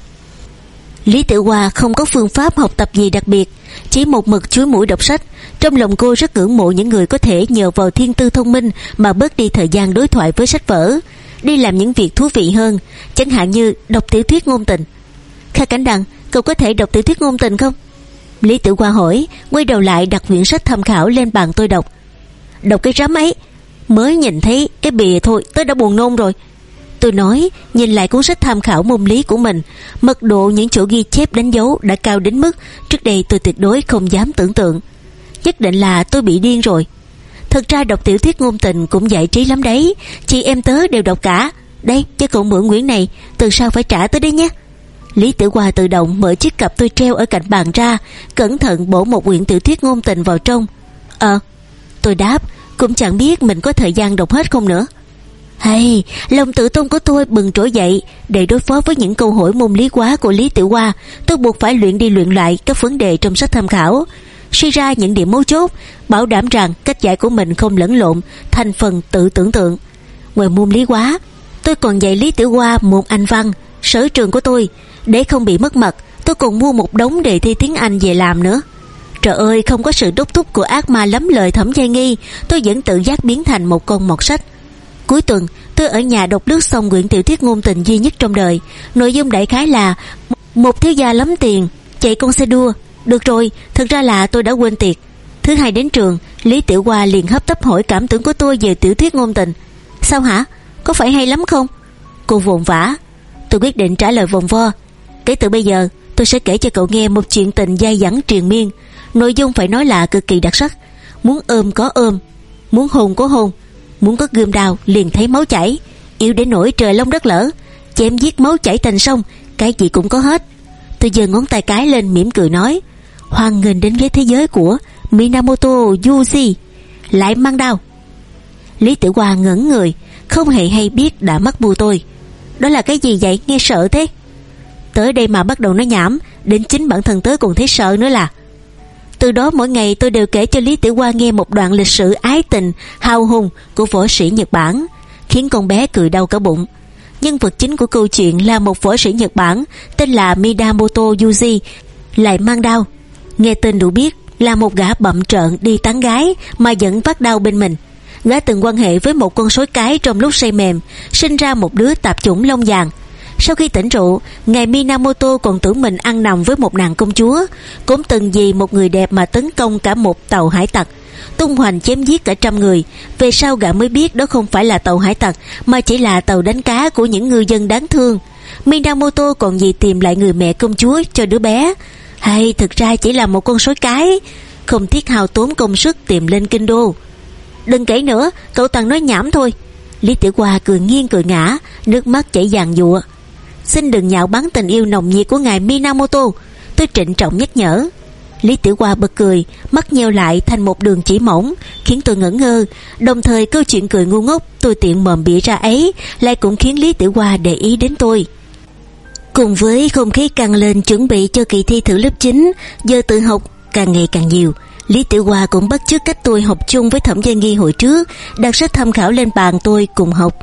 A: Lý Tiểu Hoa không có phương pháp học tập gì đặc biệt, chỉ một mực chúi mũi đọc sách. Trong lòng cô rất ngưỡng mộ những người có thể nhờ vào thiên tư thông minh mà bớt đi thời gian đối thoại với sách vở, đi làm những việc thú vị hơn, chẳng hạn như đọc tiểu thuyết ngôn tình. Kha Cảnh Đằng, cậu có thể đọc tiểu thuyết ngôn tình không? Lý Tiểu Hoa hỏi, quay đầu lại đặt quyển sách tham khảo lên bàn tôi đọc. Đọc cái rắm ấy, mới nhìn thấy cái bìa thôi tớ đã buồn nôn rồi. Tôi nói, nhìn lại cuốn sách tham khảo môn lý của mình, mật độ những chỗ ghi chép đánh dấu đã cao đến mức trước đây tôi tuyệt đối không dám tưởng tượng. Nhất định là tôi bị điên rồi. Thật ra đọc tiểu thuyết ngôn tình cũng giải trí lắm đấy, chị em tớ đều đọc cả. Đây, cho cậu mượn quyển này, từ sau phải trả tới đấy nhé. Lý Tiểu Hoa tự động mở chiếc cặp tôi treo ở cạnh bàn ra, cẩn thận bổ một quyển tiểu thuyết ngôn tình vào trong. Ờ, tôi đáp, cũng chẳng biết mình có thời gian đọc hết không nữa. Hay, lòng tự tôn của tôi bừng trỗi dậy. Để đối phó với những câu hỏi môn lý hóa của Lý Tiểu Hoa, tôi buộc phải luyện đi luyện lại các vấn đề trong sách tham khảo, suy ra những điểm mấu chốt, bảo đảm rằng cách giải của mình không lẫn lộn thành phần tự tưởng tượng. Ngoài môn lý hóa, tôi còn dạy Lý Tiểu Hoa môn Anh văn, sở trường của tôi. Để không bị mất mặt, tôi còn mua một đống đề thi tiếng Anh về làm nữa. Trời ơi, không có sự đốc thúc của ác ma lắm lời Thẩm Giai Nghi, tôi vẫn tự giác biến thành một con mọt sách. Cuối tuần, tôi ở nhà đọc lướt xong quyển tiểu thuyết ngôn tình duy nhất trong đời. Nội dung đại khái là một thiếu gia lắm tiền chạy con xe đua. Được rồi, thực ra là tôi đã quên tiệt. Thứ hai đến trường, Lý Tiểu Hoa liền hấp tấp hỏi cảm tưởng của tôi về tiểu thuyết ngôn tình. Sao hả? Có phải hay lắm không? Cô vồn vã. Tôi quyết định trả lời vòng vo. Kể từ bây giờ, tôi sẽ kể cho cậu nghe một chuyện tình dai dẳng triền miên. Nội dung phải nói là cực kỳ đặc sắc. Muốn ôm có ôm, muốn hôn có hôn, muốn có gươm đao liền thấy máu chảy, yêu đến nỗi trời long đất lở, chém giết máu chảy thành sông, cái gì cũng có hết. Tôi giơ ngón tay cái lên mỉm cười nói, hoan nghênh đến với thế giới của Minamoto Yuji, lại mang đao. Lý Tiểu Hoa ngẩn người, không hề hay biết đã mắc bù tôi. Đó là cái gì vậy, nghe sợ thế? Tới đây mà bắt đầu nói nhảm, đến chính bản thân tớ còn thấy sợ nữa là. Từ đó mỗi ngày tôi đều kể cho Lý Tiểu Hoa nghe một đoạn lịch sử ái tình hào hùng của võ sĩ Nhật Bản, khiến con bé cười đau cả bụng. Nhân vật chính của câu chuyện là một võ sĩ Nhật Bản tên là Minamoto Yuji, lại mang đao. Nghe tên đủ biết là một gã bậm trợn đi tán gái mà vẫn vác đao bên mình. Gã từng quan hệ với một con sói cái trong lúc say mềm, sinh ra một đứa tạp chủng lông vàng. Sau khi tỉnh rượu, ngài Minamoto còn tưởng mình ăn nằm với một nàng công chúa, cũng từng vì một người đẹp mà tấn công cả một tàu hải tặc, tung hoành chém giết cả trăm người. Về sau gã mới biết đó không phải là tàu hải tặc, mà chỉ là tàu đánh cá của những ngư dân đáng thương. Minamoto còn vì tìm lại người mẹ công chúa cho đứa bé, hay thực ra chỉ là một con sói cái, không thiết hao tốn công sức tìm lên kinh đô. Đừng kể nữa, cậu toàn nói nhảm thôi. Lý Tiểu Hoa cười nghiêng cười ngã, nước mắt chảy giàn giụa. Xin đừng nhạo báng tình yêu nồng nhiệt của ngài Minamoto, tôi trịnh trọng nhắc nhở. Lý Tiểu Hoa bật cười, mắt nheo lại thành một đường chỉ mỏng, khiến tôi ngẩn ngơ. Đồng thời câu chuyện cười ngu ngốc tôi tiện mồm bịa ra ấy lại cũng khiến Lý Tiểu Hoa để ý đến tôi. Cùng với không khí căng lên chuẩn bị cho kỳ thi thử lớp chín, giờ tự học càng ngày càng nhiều, Lý Tiểu Hoa cũng bắt chước cách tôi học chung với Thẩm Gia Nghi hồi trước, đặt sách tham khảo lên bàn tôi cùng học.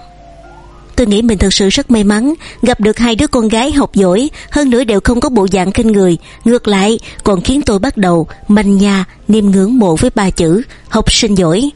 A: Tôi nghĩ mình thực sự rất may mắn gặp được hai đứa con gái học giỏi, hơn nữa đều không có bộ dạng khinh người, ngược lại còn khiến tôi bắt đầu manh nha niềm ngưỡng mộ với ba chữ học sinh giỏi.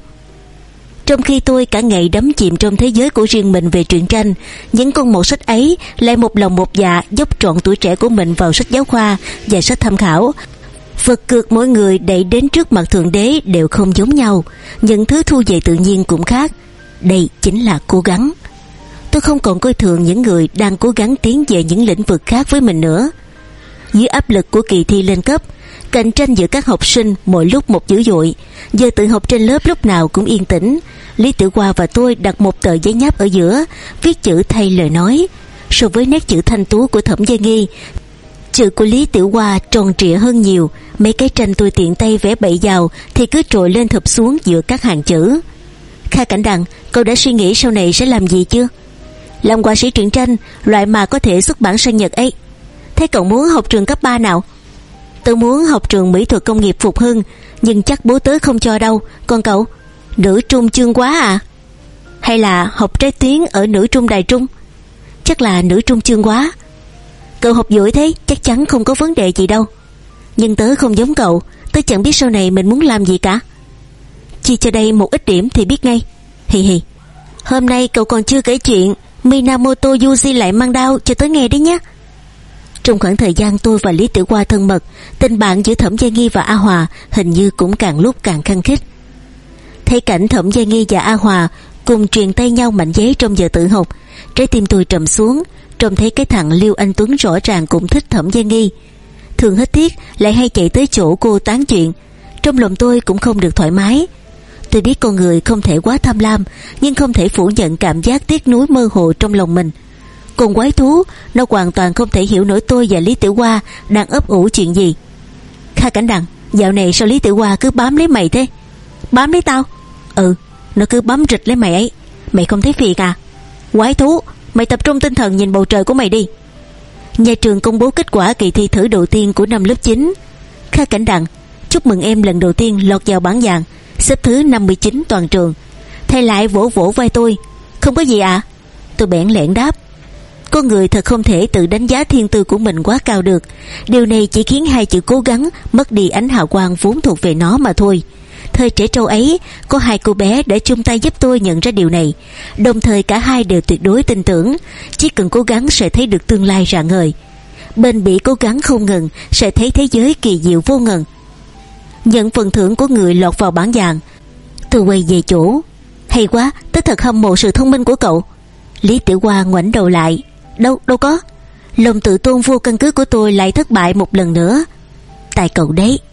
A: Trong khi tôi cả ngày đắm chìm trong thế giới của riêng mình về truyện tranh, những con mọt sách ấy lại một lòng một dạ dốc trọn tuổi trẻ của mình vào sách giáo khoa và sách tham khảo. Vật cược mỗi người đẩy đến trước mặt Thượng Đế đều không giống nhau, những thứ thu về tự nhiên cũng khác. Đây chính là cố gắng. Tôi không còn coi thường những người đang cố gắng tiến về những lĩnh vực khác với mình nữa. Dưới áp lực của kỳ thi lên cấp, cạnh tranh giữa các học sinh mỗi lúc một dữ dội, giờ tự học trên lớp lúc nào cũng yên tĩnh. Lý Tiểu Hoa và tôi đặt một tờ giấy nháp ở giữa, viết chữ thay lời nói. So với nét chữ thanh tú của Thẩm Gia Nghi, chữ của Lý Tiểu Hoa tròn trịa hơn nhiều. Mấy cái tranh tôi tiện tay vẽ bậy vào thì cứ trồi lên thụp xuống giữa các hàng chữ. Kha Cảnh Đằng, cậu đã suy nghĩ sau này sẽ làm gì chưa? Làm họa sĩ truyện tranh, loại mà có thể xuất bản sang Nhật ấy. Thế cậu muốn học trường cấp ba nào? Tôi muốn học trường mỹ thuật công nghiệp Phục Hưng, nhưng chắc bố tớ không cho đâu. Còn cậu? Nữ trung Chương Quá à? Hay là học trái tuyến ở nữ trung Đài Trung? Chắc là nữ trung Chương Quá. Cậu học giỏi thế, chắc chắn không có vấn đề gì đâu. Nhưng tớ không giống cậu, tớ chẳng biết sau này mình muốn làm gì cả. Chia cho đây một ít điểm thì biết ngay. Hì hì. Hôm nay cậu còn chưa kể chuyện Minamoto Yuji lại mang đao cho tớ nghe đấy nhé. Trong khoảng thời gian tôi và Lý Tiểu Hoa thân mật, tình bạn giữa Thẩm Gia Nghi và A Hòa hình như cũng càng lúc càng khăng khít. Thấy cảnh Thẩm Gia Nghi và A Hòa cùng truyền tay nhau mảnh giấy trong giờ tự học, trái tim tôi trầm xuống. Trông thấy cái thằng Liêu Anh Tuấn rõ ràng cũng thích Thẩm Gia Nghi, thường hết tiếc lại hay chạy tới chỗ cô tán chuyện. Trong lòng tôi cũng không được thoải mái. Tôi biết con người không thể quá tham lam, nhưng không thể phủ nhận cảm giác tiếc nuối mơ hồ trong lòng mình. Còn quái thú, nó hoàn toàn không thể hiểu nổi tôi và Lý Tiểu Hoa đang ấp ủ chuyện gì. Kha Cảnh Đằng, dạo này sao Lý Tiểu Hoa cứ bám lấy mày thế? Bám lấy tao? Ừ, nó cứ bám rịch lấy mày ấy. Mày không thấy phiền à? Quái thú, mày tập trung tinh thần nhìn bầu trời của mày đi. Nhà trường công bố kết quả kỳ thi thử đầu tiên của năm lớp chín. Kha Cảnh Đằng, chúc mừng em lần đầu tiên lọt vào bảng vàng, xếp thứ năm mươi chín toàn trường. Thầy lại vỗ vỗ vai tôi. Không có gì ạ. À? Tôi bẽn lẽn đáp. Con người thật không thể tự đánh giá thiên tư của mình quá cao được. Điều này chỉ khiến hai chữ cố gắng mất đi ánh hào quang vốn thuộc về nó mà thôi. Thời trẻ trâu ấy, có hai cô bé để chung tay giúp tôi nhận ra điều này. Đồng thời cả hai đều tuyệt đối tin tưởng chỉ cần cố gắng sẽ thấy được tương lai rạng ngời. Bền bỉ cố gắng không ngừng sẽ thấy thế giới kỳ diệu vô ngần. Nhận phần thưởng của người lọt vào bảng vàng, tôi quay về chỗ. Hay quá, tớ thật hâm mộ sự thông minh của cậu. Lý Tiểu Hoa ngoảnh đầu lại. Đâu, đâu có. Lòng tự tôn vô căn cứ của tôi lại thất bại một lần nữa. Tại cậu đấy.